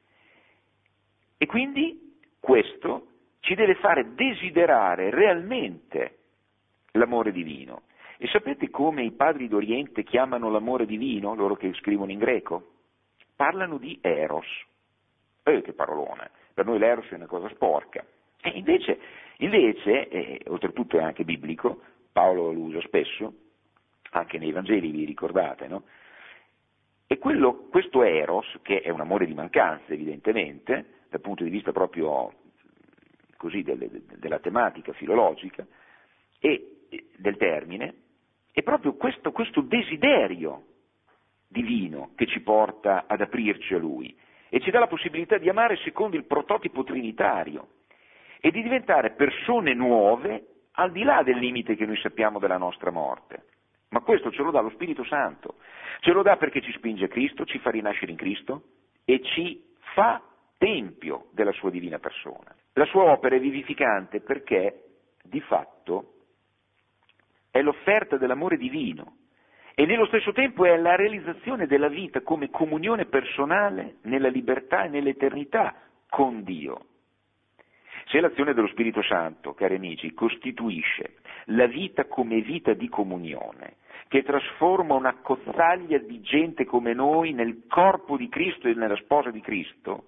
E quindi questo ci deve fare desiderare realmente l'amore divino. E sapete come i padri d'Oriente chiamano l'amore divino, loro che scrivono in greco? Parlano di eros. Che parolone, per noi l'eros è una cosa sporca. E invece oltretutto è anche biblico, Paolo lo usa spesso, anche nei Vangeli vi ricordate, no? E questo eros, che è un amore di mancanza evidentemente, dal punto di vista proprio così della tematica filologica, e del termine, è proprio questo desiderio divino che ci porta ad aprirci a Lui e ci dà la possibilità di amare secondo il prototipo trinitario e di diventare persone nuove al di là del limite che noi sappiamo della nostra morte. Ma questo ce lo dà lo Spirito Santo, ce lo dà perché ci spinge a Cristo, ci fa rinascere in Cristo e ci fa tempio della sua divina persona. La sua opera è vivificante perché di fatto è l'offerta dell'amore divino e nello stesso tempo è la realizzazione della vita come comunione personale nella libertà e nell'eternità con Dio. Se l'azione dello Spirito Santo, cari amici, costituisce la vita come vita di comunione, che trasforma una cozzaglia di gente come noi nel corpo di Cristo e nella sposa di Cristo,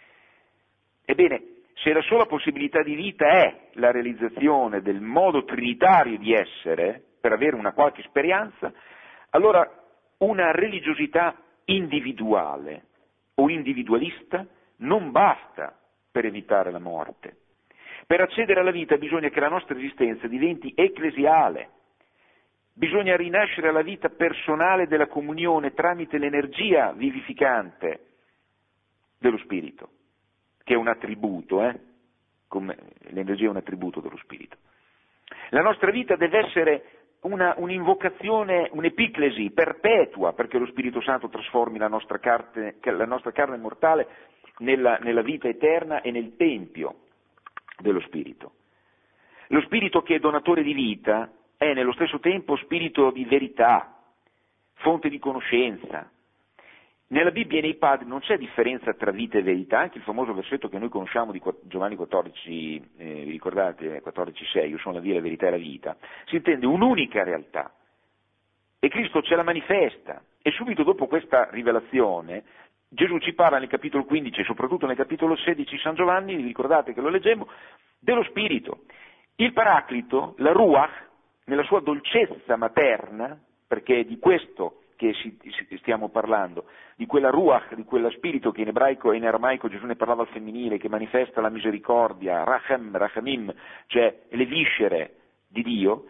ebbene, se la sola possibilità di vita è la realizzazione del modo trinitario di essere, per avere una qualche esperienza, allora una religiosità individuale o individualista non basta per evitare la morte. Per accedere alla vita bisogna che la nostra esistenza diventi ecclesiale, bisogna rinascere alla vita personale della comunione tramite l'energia vivificante dello Spirito, che è un attributo, come l'energia è un attributo dello Spirito. La nostra vita deve essere un'invocazione, un'epiclesi perpetua, perché lo Spirito Santo trasformi la nostra carne mortale nella vita eterna e nel tempio dello Spirito. Lo Spirito che è donatore di vita è nello stesso tempo spirito di verità, fonte di conoscenza. Nella Bibbia e nei padri non c'è differenza tra vita e verità, anche il famoso versetto che noi conosciamo di Giovanni 14, vi ricordate, 14,6, io sono la via, la verità e la vita, si intende un'unica realtà e Cristo ce la manifesta e subito dopo questa rivelazione Gesù ci parla nel capitolo 15 e soprattutto nel capitolo 16 di San Giovanni, vi ricordate che lo leggemmo, dello Spirito. Il Paraclito, la Ruach, nella sua dolcezza materna, perché è di questo che stiamo parlando, di quella Ruach, di quello spirito che in ebraico e in aramaico Gesù ne parlava al femminile, che manifesta la misericordia, Rachem, Rachamim, cioè le viscere di Dio,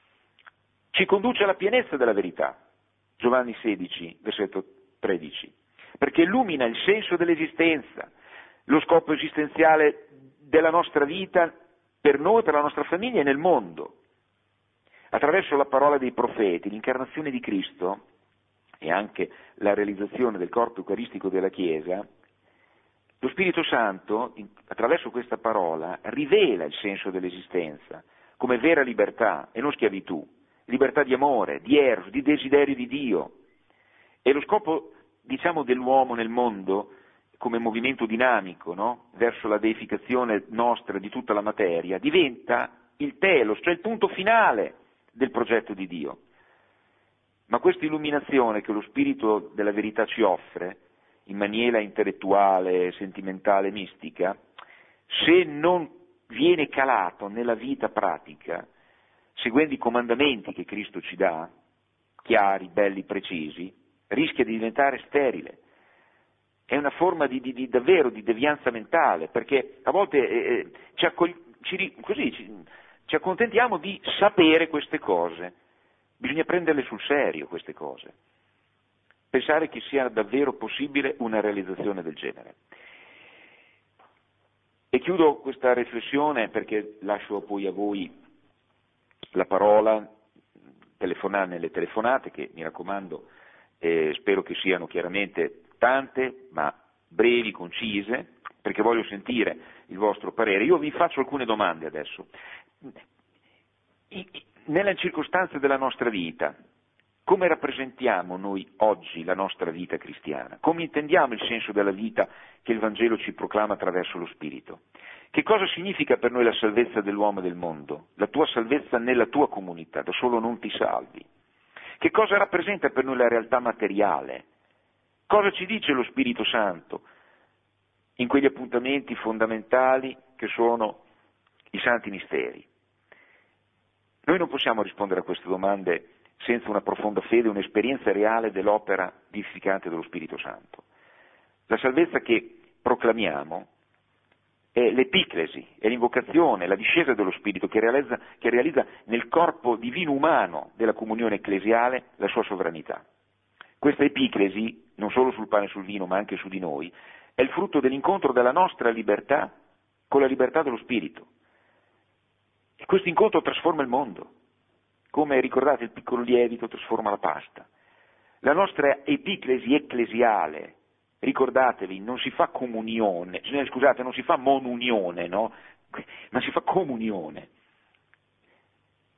ci conduce alla pienezza della verità. Giovanni 16, versetto 13, perché illumina il senso dell'esistenza, lo scopo esistenziale della nostra vita per noi, per la nostra famiglia e nel mondo. Attraverso la parola dei profeti, l'incarnazione di Cristo e anche la realizzazione del corpo eucaristico della Chiesa, lo Spirito Santo, attraverso questa parola, rivela il senso dell'esistenza come vera libertà e non schiavitù, libertà di amore, di eros, di desiderio di Dio. E lo scopo, diciamo, dell'uomo nel mondo come movimento dinamico, no? Verso la deificazione nostra di tutta la materia, diventa il telos, cioè il punto finale del progetto di Dio. Ma questa illuminazione che lo Spirito della verità ci offre, in maniera intellettuale, sentimentale, mistica, se non viene calato nella vita pratica, seguendo i comandamenti che Cristo ci dà, chiari, belli, precisi, rischia di diventare sterile. È una forma davvero di devianza mentale, perché a volte ci accontentiamo di sapere queste cose, bisogna prenderle sul serio queste cose, pensare che sia davvero possibile una realizzazione del genere. E chiudo questa riflessione perché lascio poi a voi la parola, nelle telefonate che mi raccomando, spero che siano chiaramente tante, ma brevi, concise, perché voglio sentire il vostro parere. Io vi faccio alcune domande adesso. Nella circostanza della nostra vita, come rappresentiamo noi oggi la nostra vita cristiana? Come intendiamo il senso della vita che il Vangelo ci proclama attraverso lo Spirito? Che cosa significa per noi la salvezza dell'uomo e del mondo? La tua salvezza nella tua comunità, da solo non ti salvi. Che cosa rappresenta per noi la realtà materiale? Cosa ci dice lo Spirito Santo in quegli appuntamenti fondamentali che sono i santi misteri? Noi non possiamo rispondere a queste domande senza una profonda fede, un'esperienza reale dell'opera vivificante dello Spirito Santo. La salvezza che proclamiamo è l'epiclesi, è l'invocazione, la discesa dello Spirito che realizza nel corpo divino umano della comunione ecclesiale la sua sovranità. Questa epiclesi, non solo sul pane e sul vino, ma anche su di noi, è il frutto dell'incontro della nostra libertà con la libertà dello Spirito. E questo incontro trasforma il mondo. Come ricordate, il piccolo lievito trasforma la pasta. La nostra epiclesi ecclesiale, ricordatevi, non si fa comunione, non si fa monunione, no? Ma si fa comunione.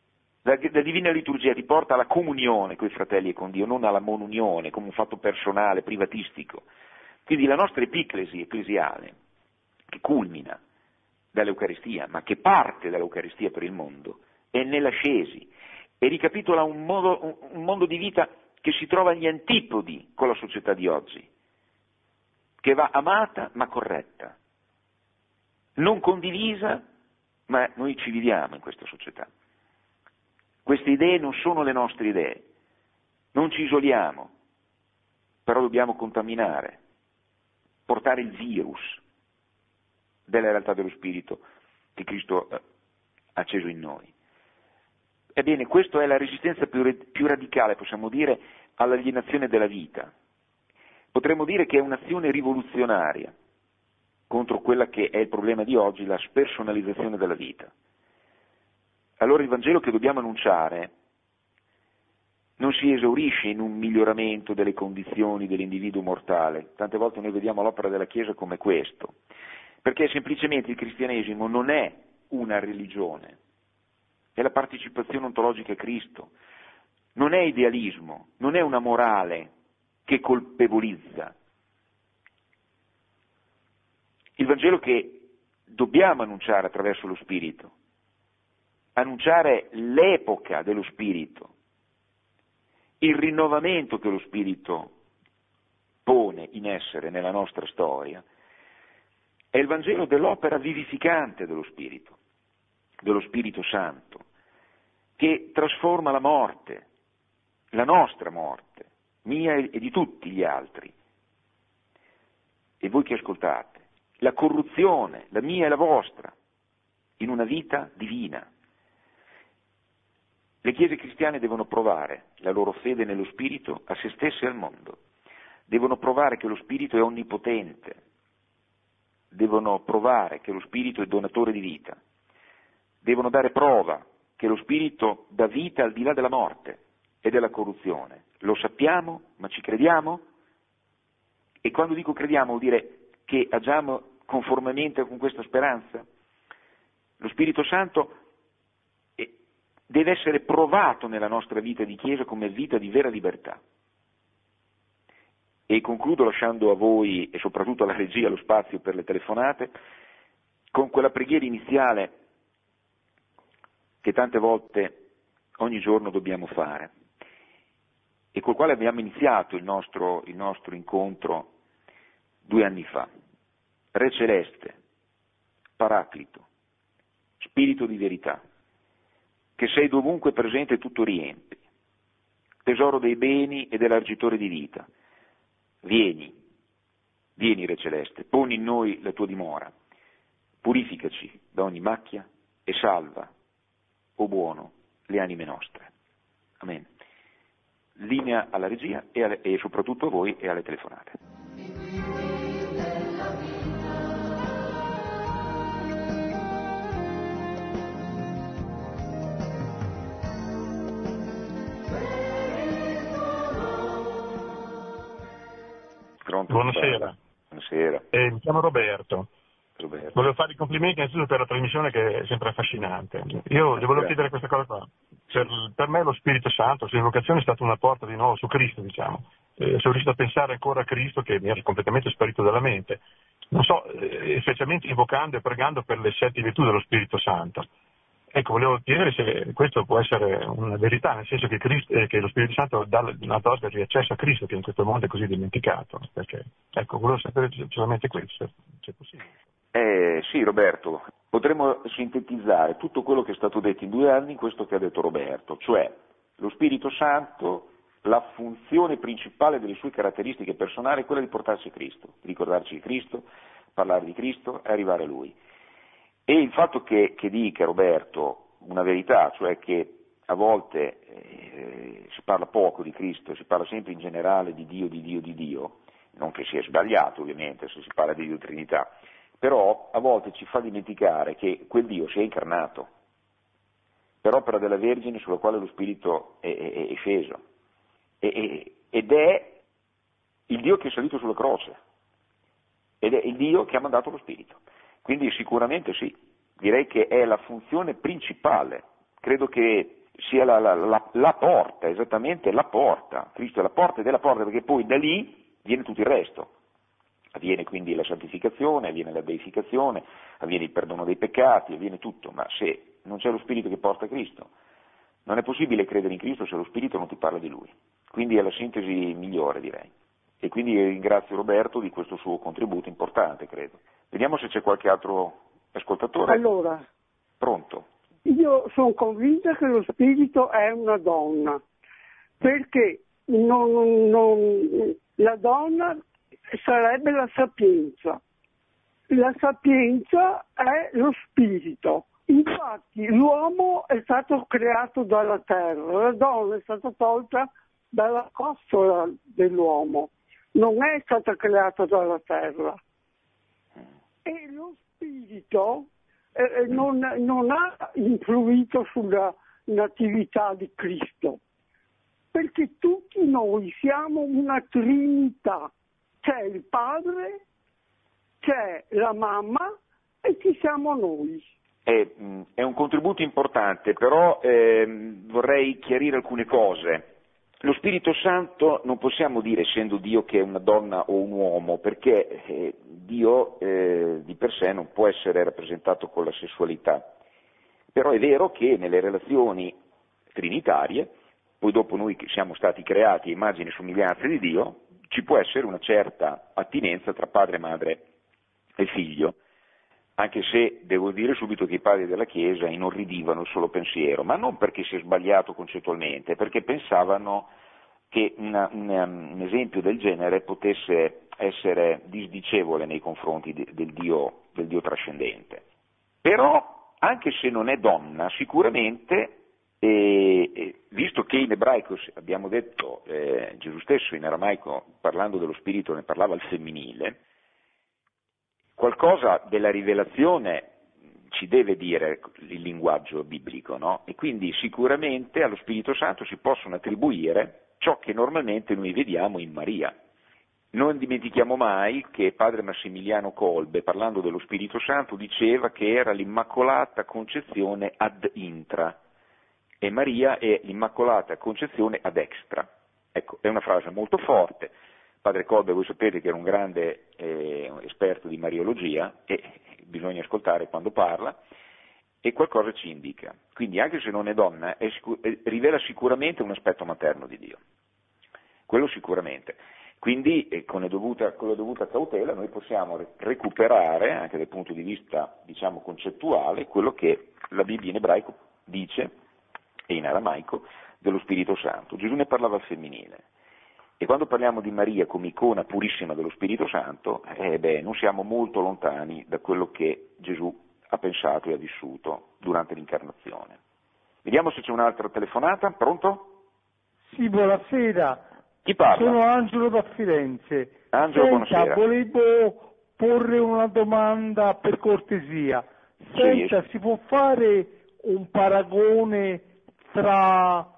La divina liturgia ti porta alla comunione con i fratelli e con Dio, non alla monunione, come un fatto personale, privatistico. Quindi la nostra epiclesi ecclesiale, che culmina dall'Eucaristia, ma che parte dall'Eucaristia per il mondo, è nell'ascesi e ricapitola un mondo di vita che si trova agli antipodi con la società di oggi, che va amata ma corretta, non condivisa, ma noi ci viviamo in questa società. Queste idee non sono le nostre idee, non ci isoliamo, però dobbiamo contaminare, portare il virus della realtà dello Spirito che Cristo ha acceso in noi. Ebbene, questa è la resistenza più radicale, possiamo dire, all'alienazione della vita. Potremmo dire che è un'azione rivoluzionaria contro quella che è il problema di oggi, la spersonalizzazione della vita. Allora il Vangelo che dobbiamo annunciare non si esaurisce in un miglioramento delle condizioni dell'individuo mortale. Tante volte noi vediamo l'opera della Chiesa come questo, perché semplicemente il cristianesimo non è una religione, è la partecipazione ontologica a Cristo, non è idealismo, non è una morale che colpevolizza. Il Vangelo che dobbiamo annunciare attraverso lo Spirito, annunciare l'epoca dello Spirito, il rinnovamento che lo Spirito pone in essere nella nostra storia, è il Vangelo dell'opera vivificante dello Spirito Santo, che trasforma la morte, la nostra morte, mia e di tutti gli altri, e voi che ascoltate, la corruzione, la mia e la vostra, in una vita divina. Le chiese cristiane devono provare la loro fede nello Spirito a se stesse e al mondo, devono provare che lo Spirito è onnipotente, devono provare che lo Spirito è donatore di vita, devono dare prova che lo Spirito dà vita al di là della morte e della corruzione. Lo sappiamo, ma ci crediamo? E quando dico crediamo vuol dire che agiamo conformemente con questa speranza? Lo Spirito Santo deve essere provato nella nostra vita di Chiesa come vita di vera libertà. E concludo lasciando a voi e soprattutto alla regia lo spazio per le telefonate con quella preghiera iniziale che tante volte ogni giorno dobbiamo fare e col quale abbiamo iniziato il nostro incontro 2 anni fa. Re Celeste, Paraclito, Spirito di verità, che sei dovunque presente e tutto riempi, tesoro dei beni e dell'argitore di vita, vieni, Re Celeste, poni in noi la tua dimora, purificaci da ogni macchia e salva, o buono, le anime nostre. Amen. Linea alla regia e soprattutto a voi e alle telefonate. Pronto? Buonasera. Buonasera. Mi chiamo Roberto. Roberto. Volevo fare i complimenti innanzitutto per la trasmissione che è sempre affascinante. Io le volevo chiedere questa cosa qua. Per me lo Spirito Santo, l'invocazione è stata una porta di nuovo su Cristo, diciamo. Sono riuscito a pensare ancora a Cristo che mi era completamente sparito dalla mente. Non so, specialmente invocando e pregando per le 7 virtù dello Spirito Santo. Ecco, volevo chiedere se questo può essere una verità, nel senso che, che lo Spirito Santo dà una dose di accesso a Cristo che in questo mondo è così dimenticato. Perché, ecco, volevo sapere solamente questo, se è possibile. Sì, Roberto, potremmo sintetizzare tutto quello che è stato detto in 2 anni in questo che ha detto Roberto, cioè lo Spirito Santo, la funzione principale delle sue caratteristiche personali è quella di portarci a Cristo, di ricordarci di Cristo, parlare di Cristo e arrivare a Lui. E il fatto che dica Roberto una verità, cioè che a volte si parla poco di Cristo, si parla sempre in generale di Dio, non che sia sbagliato ovviamente se si parla di Dio Trinità, però a volte ci fa dimenticare che quel Dio si è incarnato per opera della Vergine sulla quale lo Spirito è sceso ed è il Dio che è salito sulla croce ed è il Dio che ha mandato lo Spirito. Quindi sicuramente sì, direi che è la funzione principale. Credo che sia la porta, esattamente la porta. Cristo è la porta ed è la porta, perché poi da lì viene tutto il resto. Avviene quindi la santificazione, avviene la deificazione, avviene il perdono dei peccati, avviene tutto, ma se non c'è lo Spirito che porta Cristo, non è possibile credere in Cristo se lo Spirito non ti parla di Lui. Quindi è la sintesi migliore, direi. E quindi ringrazio Roberto di questo suo contributo importante, credo. Vediamo se c'è qualche altro ascoltatore. Allora, Pronto? io sono convinta che lo spirito è una donna, perché la donna sarebbe la sapienza. La sapienza è lo spirito. Infatti l'uomo è stato creato dalla terra, la donna è stata tolta dalla costola dell'uomo, non è stata creata dalla terra. E lo spirito non ha influito sulla natività di Cristo, perché tutti noi siamo una trinità. C'è il padre, c'è la mamma e ci siamo noi. È un contributo importante, però vorrei chiarire alcune cose. Lo Spirito Santo non possiamo dire, essendo Dio, che è una donna o un uomo, perché Dio di per sé non può essere rappresentato con la sessualità. Però è vero che nelle relazioni trinitarie, poi dopo noi che siamo stati creati a immagine e somiglianza di Dio, ci può essere una certa attinenza tra padre, madre e figlio, anche se devo dire subito che i padri della Chiesa inorridivano il solo pensiero, ma non perché sia sbagliato concettualmente, perché pensavano che un esempio del genere potesse essere disdicevole nei confronti del Dio trascendente. Però, anche se non è donna, sicuramente, visto che in ebraico, abbiamo detto, Gesù stesso in aramaico, parlando dello Spirito, ne parlava al femminile, qualcosa della rivelazione ci deve dire il linguaggio biblico, no? E quindi sicuramente allo Spirito Santo si possono attribuire ciò che normalmente noi vediamo in Maria. Non dimentichiamo mai che padre Massimiliano Kolbe, parlando dello Spirito Santo, diceva che era l'Immacolata Concezione ad intra e Maria è l'Immacolata Concezione ad extra. Ecco, è una frase molto forte. Padre Kolbe, voi sapete che era un grande esperto di Mariologia e bisogna ascoltare quando parla, e qualcosa ci indica. Quindi anche se non è donna, rivela sicuramente un aspetto materno di Dio. Quello sicuramente. Quindi con la dovuta cautela noi possiamo recuperare, anche dal punto di vista diciamo concettuale, quello che la Bibbia in ebraico dice, e in aramaico, dello Spirito Santo. Gesù ne parlava al femminile. E quando parliamo di Maria come icona purissima dello Spirito Santo, non siamo molto lontani da quello che Gesù ha pensato e ha vissuto durante l'incarnazione. Vediamo se c'è un'altra telefonata. Pronto? Sì, buonasera. Chi parla? Sono Angelo da Firenze. Angelo, buonasera. Volevo porre una domanda per cortesia. Si può fare un paragone tra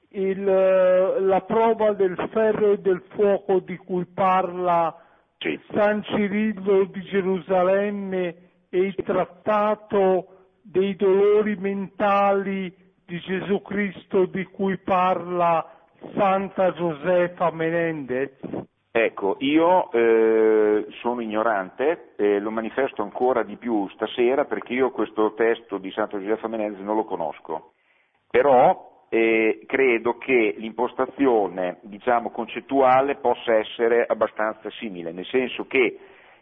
la prova del ferro e del fuoco di cui parla San Cirillo di Gerusalemme e il trattato dei dolori mentali di Gesù Cristo di cui parla Santa Josefa Menendez? Ecco, io sono ignorante, lo manifesto ancora di più stasera perché io questo testo di Santa Josefa Menendez non lo conosco, però credo che l'impostazione, diciamo, concettuale possa essere abbastanza simile, nel senso che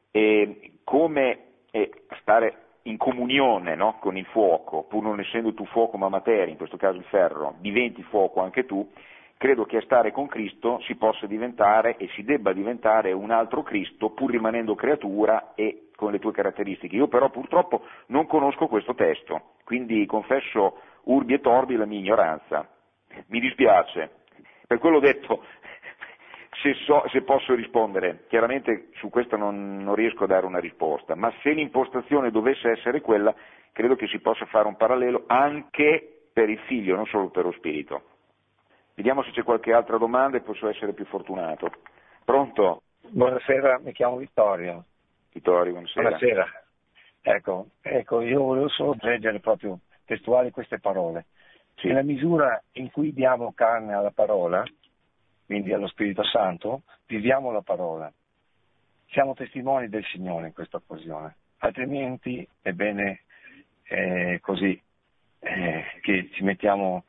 come stare in comunione, no, con il fuoco, pur non essendo tu fuoco ma materia, in questo caso il ferro, diventi fuoco anche tu, credo che a stare con Cristo si possa diventare e si debba diventare un altro Cristo pur rimanendo creatura e con le tue caratteristiche. Io però purtroppo non conosco questo testo, quindi confesso urbi e torbi la mia ignoranza. Mi dispiace, per quello ho detto, se posso rispondere, chiaramente su questo non riesco a dare una risposta, ma se l'impostazione dovesse essere quella, credo che si possa fare un parallelo anche per il figlio, non solo per lo spirito. Vediamo se c'è qualche altra domanda e posso essere più fortunato. Pronto? Buonasera, mi chiamo Vittorio. Vittorio, buonasera. Buonasera. Ecco, io volevo solo leggere proprio testuali queste parole. Sì. Nella misura in cui diamo carne alla parola, quindi allo Spirito Santo, viviamo la parola. Siamo testimoni del Signore in questa occasione, altrimenti è bene così che ci mettiamo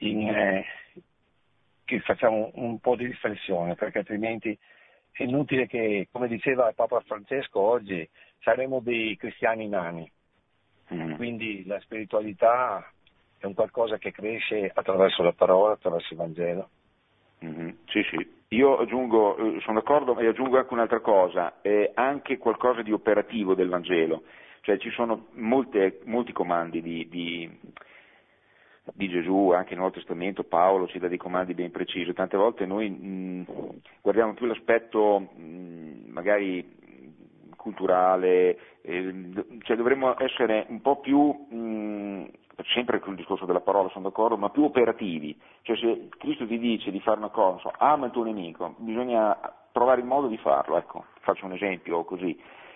che facciamo un po' di riflessione, perché altrimenti è inutile che, come diceva Papa Francesco oggi, saremo dei cristiani nani. Quindi la spiritualità è un qualcosa che cresce attraverso la parola, attraverso il Vangelo. Sì, sì. Io aggiungo, sono d'accordo, e aggiungo anche un'altra cosa, anche qualcosa di operativo del Vangelo, cioè ci sono molti comandi di Gesù, anche nel Nuovo Testamento Paolo ci dà dei comandi ben precisi, tante volte noi guardiamo più l'aspetto magari culturale, cioè dovremmo essere un po' più, sempre con il discorso della parola sono d'accordo, ma più operativi, cioè se Cristo ti dice di fare una cosa, ama il tuo nemico, bisogna trovare il modo di farlo, ecco, faccio un esempio così.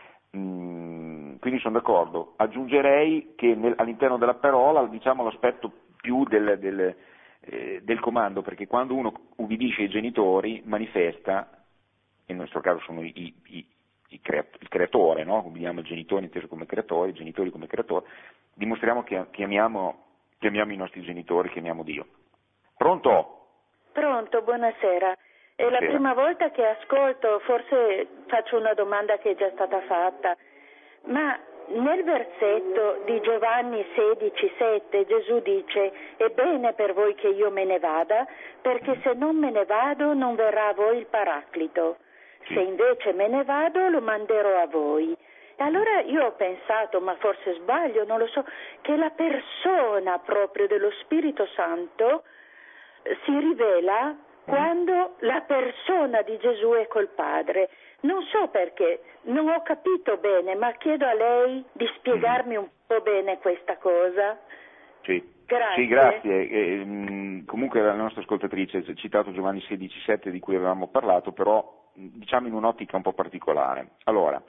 Quindi sono d'accordo, aggiungerei che all'interno della parola diciamo l'aspetto più del comando, perché quando uno ubbidisce ai genitori manifesta, nel nostro caso sono il creatore, no? Ubbidiamo il genitore inteso come creatore, i genitori come creatore, dimostriamo che amiamo i nostri genitori, che amiamo Dio. Pronto? Pronto, buonasera. È la prima volta che ascolto, forse faccio una domanda che è già stata fatta, ma nel versetto di Giovanni 16,7 Gesù dice: è bene per voi che io me ne vada, perché se non me ne vado non verrà a voi il Paraclito. Se invece me ne vado lo manderò a voi. E allora io ho pensato, ma forse sbaglio, non lo so, che la persona proprio dello Spirito Santo si rivela quando la persona di Gesù è col Padre. Non so perché, non ho capito bene, ma chiedo a lei di spiegarmi un po' bene questa cosa. Sì. Grazie. Sì, grazie. Comunque la nostra ascoltatrice ha citato Giovanni 16,7 di cui avevamo parlato, però diciamo in un'ottica un po' particolare. Allora,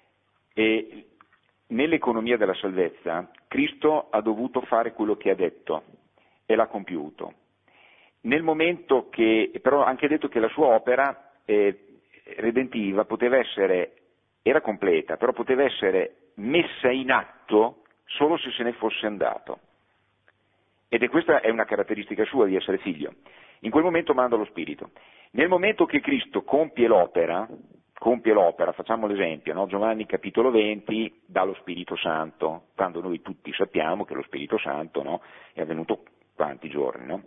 nell'economia della salvezza Cristo ha dovuto fare quello che ha detto e l'ha compiuto. Nel momento che, però ha anche detto che la sua opera redentiva era completa, però poteva essere messa in atto solo se se ne fosse andato. Ed questa è una caratteristica sua di essere figlio. In quel momento manda lo Spirito. Nel momento che Cristo compie l'opera, facciamo l'esempio, no? Giovanni capitolo 20 dà lo Spirito Santo, quando noi tutti sappiamo che lo Spirito Santo, no, è avvenuto quanti giorni, no?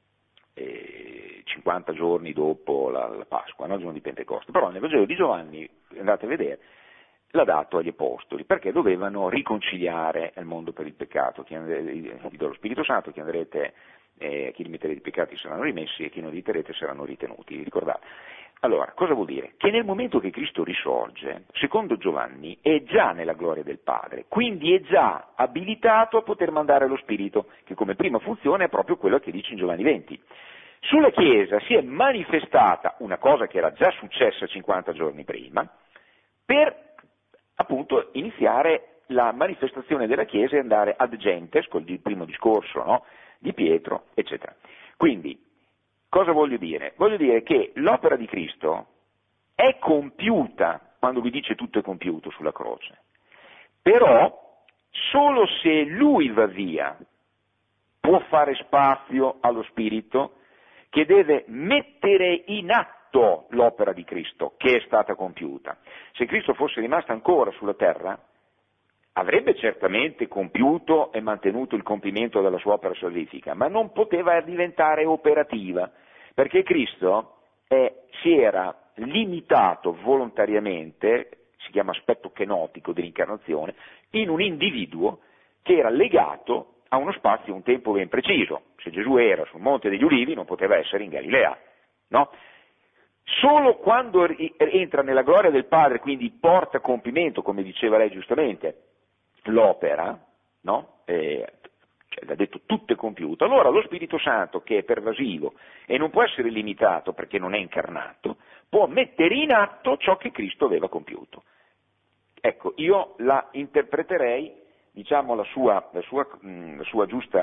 50 giorni dopo la Pasqua, no? Il giorno di Pentecoste. Però nel Vangelo di Giovanni, andate a vedere, l'ha dato agli apostoli, perché dovevano riconciliare il mondo per il peccato. Vi do lo Spirito Santo, chi li metterete i peccati saranno rimessi e chi non li terrete saranno ritenuti, ricordate. Allora, cosa vuol dire? Che nel momento che Cristo risorge, secondo Giovanni, è già nella gloria del Padre, quindi è già abilitato a poter mandare lo Spirito, che come prima funzione è proprio quello che dice in Giovanni 20. Sulla Chiesa si è manifestata una cosa che era già successa 50 giorni prima, per appunto iniziare la manifestazione della Chiesa e andare ad gentes, col primo discorso, no, di Pietro, eccetera. Quindi, cosa voglio dire? Voglio dire che l'opera di Cristo è compiuta, quando vi dice tutto è compiuto sulla croce, però solo se Lui va via può fare spazio allo Spirito che deve mettere in atto l'opera di Cristo che è stata compiuta. Se Cristo fosse rimasto ancora sulla terra, avrebbe certamente compiuto e mantenuto il compimento della sua opera salvifica, ma non poteva diventare operativa, perché Cristo si era limitato volontariamente, si chiama aspetto kenotico dell'incarnazione, in un individuo che era legato a uno spazio e un tempo ben preciso. Se Gesù era sul Monte degli Ulivi non poteva essere in Galilea, no? Solo quando entra nella gloria del Padre, quindi porta a compimento, come diceva lei giustamente, l'opera, no? Ha detto tutto è compiuto, allora lo Spirito Santo, che è pervasivo e non può essere limitato perché non è incarnato, può mettere in atto ciò che Cristo aveva compiuto. Ecco, io la interpreterei, diciamo, la sua giusta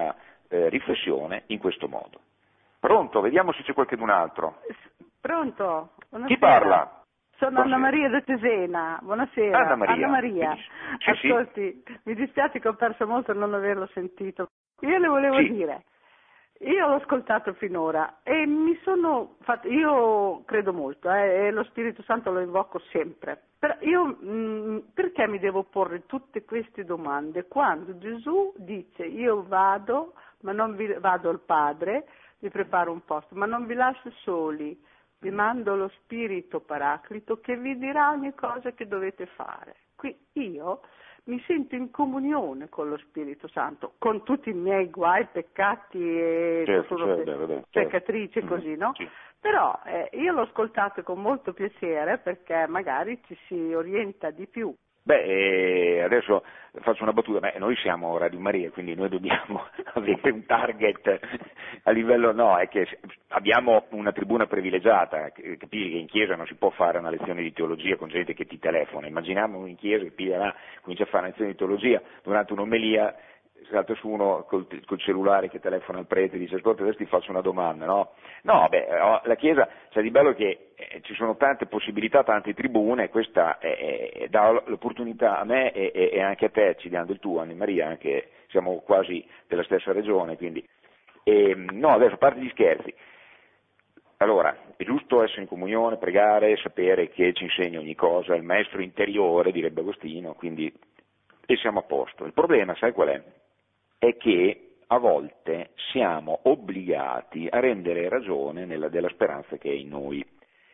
riflessione in questo modo. Pronto? Vediamo se c'è qualcun altro. Pronto? Buonasera. Chi parla? Sono Buonasera. Anna Maria da Cesena, buonasera. Anna Maria. Anna Maria. Sì, Ascolti, mi dispiace che ho perso molto non averlo sentito. Io le volevo Sì. dire, io l'ho ascoltato finora e mi sono fatto, io credo molto e lo Spirito Santo lo invoco sempre, però io perché mi devo porre tutte queste domande quando Gesù dice io vado, ma non vi, vado al Padre, vi preparo un posto, ma non vi lascio soli. Vi mando lo Spirito Paraclito che vi dirà ogni cosa che dovete fare. Qui io mi sento in comunione con lo Spirito Santo, con tutti i miei guai, peccati e peccatrice così, no? Sì. Però io l'ho ascoltato con molto piacere perché magari ci si orienta di più. Adesso faccio una battuta, noi siamo Radio Maria, quindi noi dobbiamo avere un target a livello, no, è che abbiamo una tribuna privilegiata, capisci che in chiesa non si può fare una lezione di teologia con gente che ti telefona, immaginiamo in chiesa che piglia là, comincia a fare una lezione di teologia durante un'omelia, salta su uno col cellulare che telefona al prete e dice ascolta adesso ti faccio una domanda, no? No, la Chiesa c'è di bello che ci sono tante possibilità, tante tribune, questa dà l'opportunità a me e anche a te, ci diamo del tuo, Anna Maria, anche siamo quasi della stessa regione, quindi no, adesso a parte gli scherzi. Allora, è giusto essere in comunione, pregare, sapere che ci insegna ogni cosa, il maestro interiore, direbbe Agostino, quindi e siamo a posto. Il problema, sai qual è? È che a volte siamo obbligati a rendere ragione della speranza che è in noi.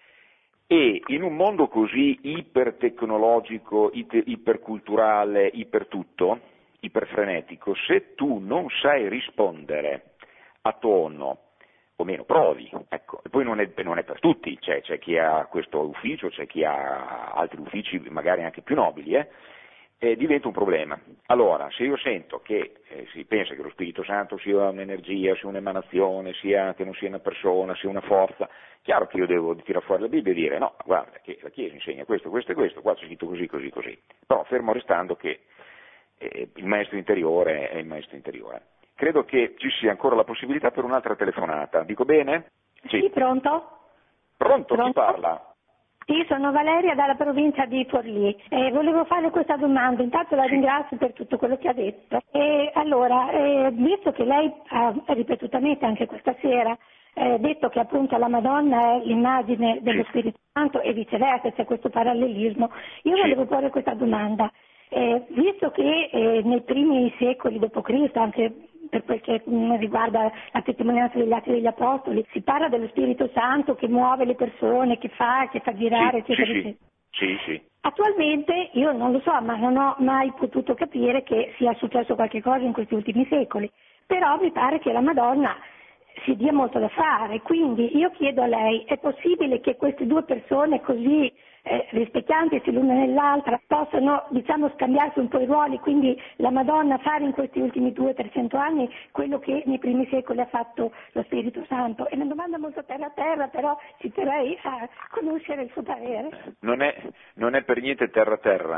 E in un mondo così ipertecnologico, iperculturale, ipertutto, iperfrenetico, se tu non sai rispondere a tono, o meno provi, ecco, e poi non è per tutti, c'è chi ha questo ufficio, c'è chi ha altri uffici magari anche più nobili, diventa un problema. Allora, se io sento che si pensa che lo Spirito Santo sia un'energia, sia un'emanazione, sia che non sia una persona, sia una forza, chiaro che io devo tirare fuori la Bibbia e dire no, guarda che la Chiesa insegna questo, questo e questo, qua c'è scritto così, così, così. Però fermo restando che il maestro interiore è il maestro interiore. Credo che ci sia ancora la possibilità per un'altra telefonata. Dico bene? Sì, pronto? Pronto? Chi parla? Sì, sono Valeria dalla provincia di Forlì e volevo fare questa domanda. Intanto la ringrazio per tutto quello che ha detto. E allora, visto che lei ha ripetutamente anche questa sera detto che appunto la Madonna è l'immagine dello Spirito Santo e viceversa, c'è questo parallelismo, io volevo porre questa domanda. Visto che nei primi secoli d.C., anche per quel che riguarda la testimonianza degli Atti degli Apostoli, si parla dello Spirito Santo che muove le persone, che fa girare, eccetera, eccetera. Sì. Attualmente io non lo so, ma non ho mai potuto capire che sia successo qualche cosa in questi ultimi secoli, però mi pare che la Madonna si dia molto da fare, quindi io chiedo a lei, è possibile che queste due persone così rispecchiantisi l'una nell'altra possano, diciamo, scambiarsi un po' i ruoli, quindi la Madonna fare in questi ultimi 200-300 anni quello che nei primi secoli ha fatto lo Spirito Santo? È una domanda molto terra a terra, però ci terrei a conoscere il suo parere. Non è per niente terra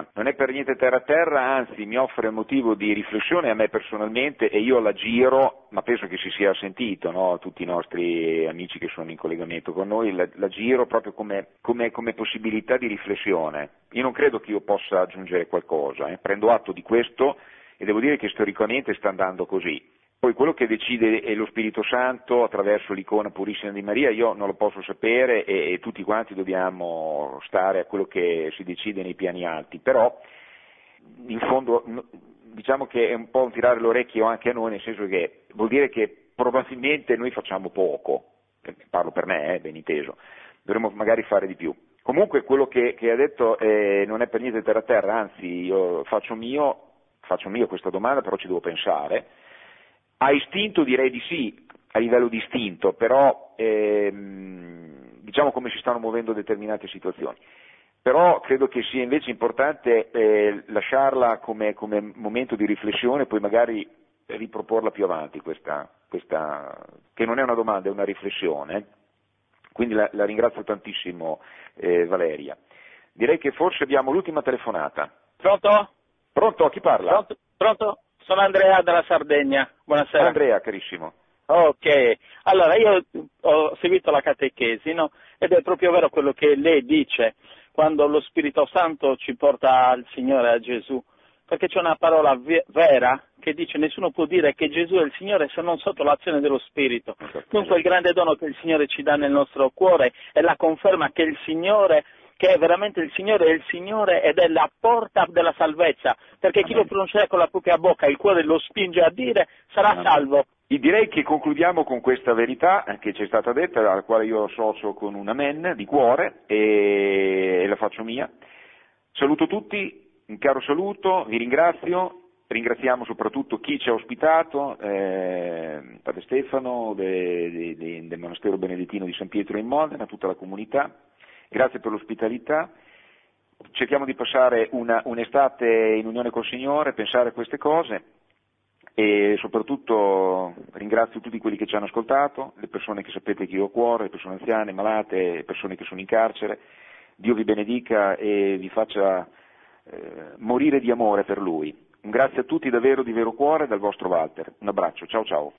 a terra, anzi mi offre motivo di riflessione a me personalmente e io la giro, ma penso che si sia sentito, no? Tutti i nostri amici che sono in collegamento con noi, la giro proprio come possibilità di riflessione. Io non credo che io possa aggiungere qualcosa, prendo atto di questo e devo dire che storicamente sta andando così. Poi quello che decide è lo Spirito Santo attraverso l'icona purissima di Maria, io non lo posso sapere e tutti quanti dobbiamo stare a quello che si decide nei piani alti, però in fondo diciamo che è un po' un tirare l'orecchio anche a noi, nel senso che vuol dire che probabilmente noi facciamo poco, parlo per me, ben inteso, dovremmo magari fare di più. Comunque quello che ha detto non è per niente terra a terra, anzi io faccio mio questa domanda, però ci devo pensare. A istinto direi di sì, a livello di istinto, però diciamo come si stanno muovendo determinate situazioni. Però credo che sia invece importante lasciarla come momento di riflessione, poi magari riproporla più avanti questa che non è una domanda, è una riflessione. Quindi la ringrazio tantissimo Valeria. Direi che forse abbiamo l'ultima telefonata. Pronto? Pronto? Chi parla? Pronto? Sono Andrea dalla Sardegna. Buonasera. Andrea, carissimo. Ok, allora io ho seguito la catechesi, no? Ed è proprio vero quello che lei dice quando lo Spirito Santo ci porta al Signore, a Gesù, perché c'è una parola vera che dice nessuno può dire che Gesù è il Signore se non sotto l'azione dello Spirito. Dunque il grande dono che il Signore ci dà nel nostro cuore è la conferma che il Signore, che è veramente il Signore è il Signore ed è la porta della salvezza, perché chi lo pronuncerà con la propria bocca e il cuore lo spinge a dire sarà salvo. Direi che concludiamo con questa verità che ci è stata detta, alla quale io associo con un amen di cuore e la faccio mia. Saluto tutti, un caro saluto, vi ringrazio, ringraziamo soprattutto chi ci ha ospitato, Padre Stefano del Monastero Benedettino di San Pietro in Modena, tutta la comunità, grazie per l'ospitalità. Cerchiamo di passare un'estate in unione col Signore, pensare a queste cose e soprattutto ringrazio tutti quelli che ci hanno ascoltato, le persone che sapete che io ho a cuore, le persone anziane, malate, le persone che sono in carcere. Dio vi benedica e vi faccia morire di amore per Lui. Un grazie a tutti davvero di vero cuore dal vostro Walter. Un abbraccio, ciao ciao.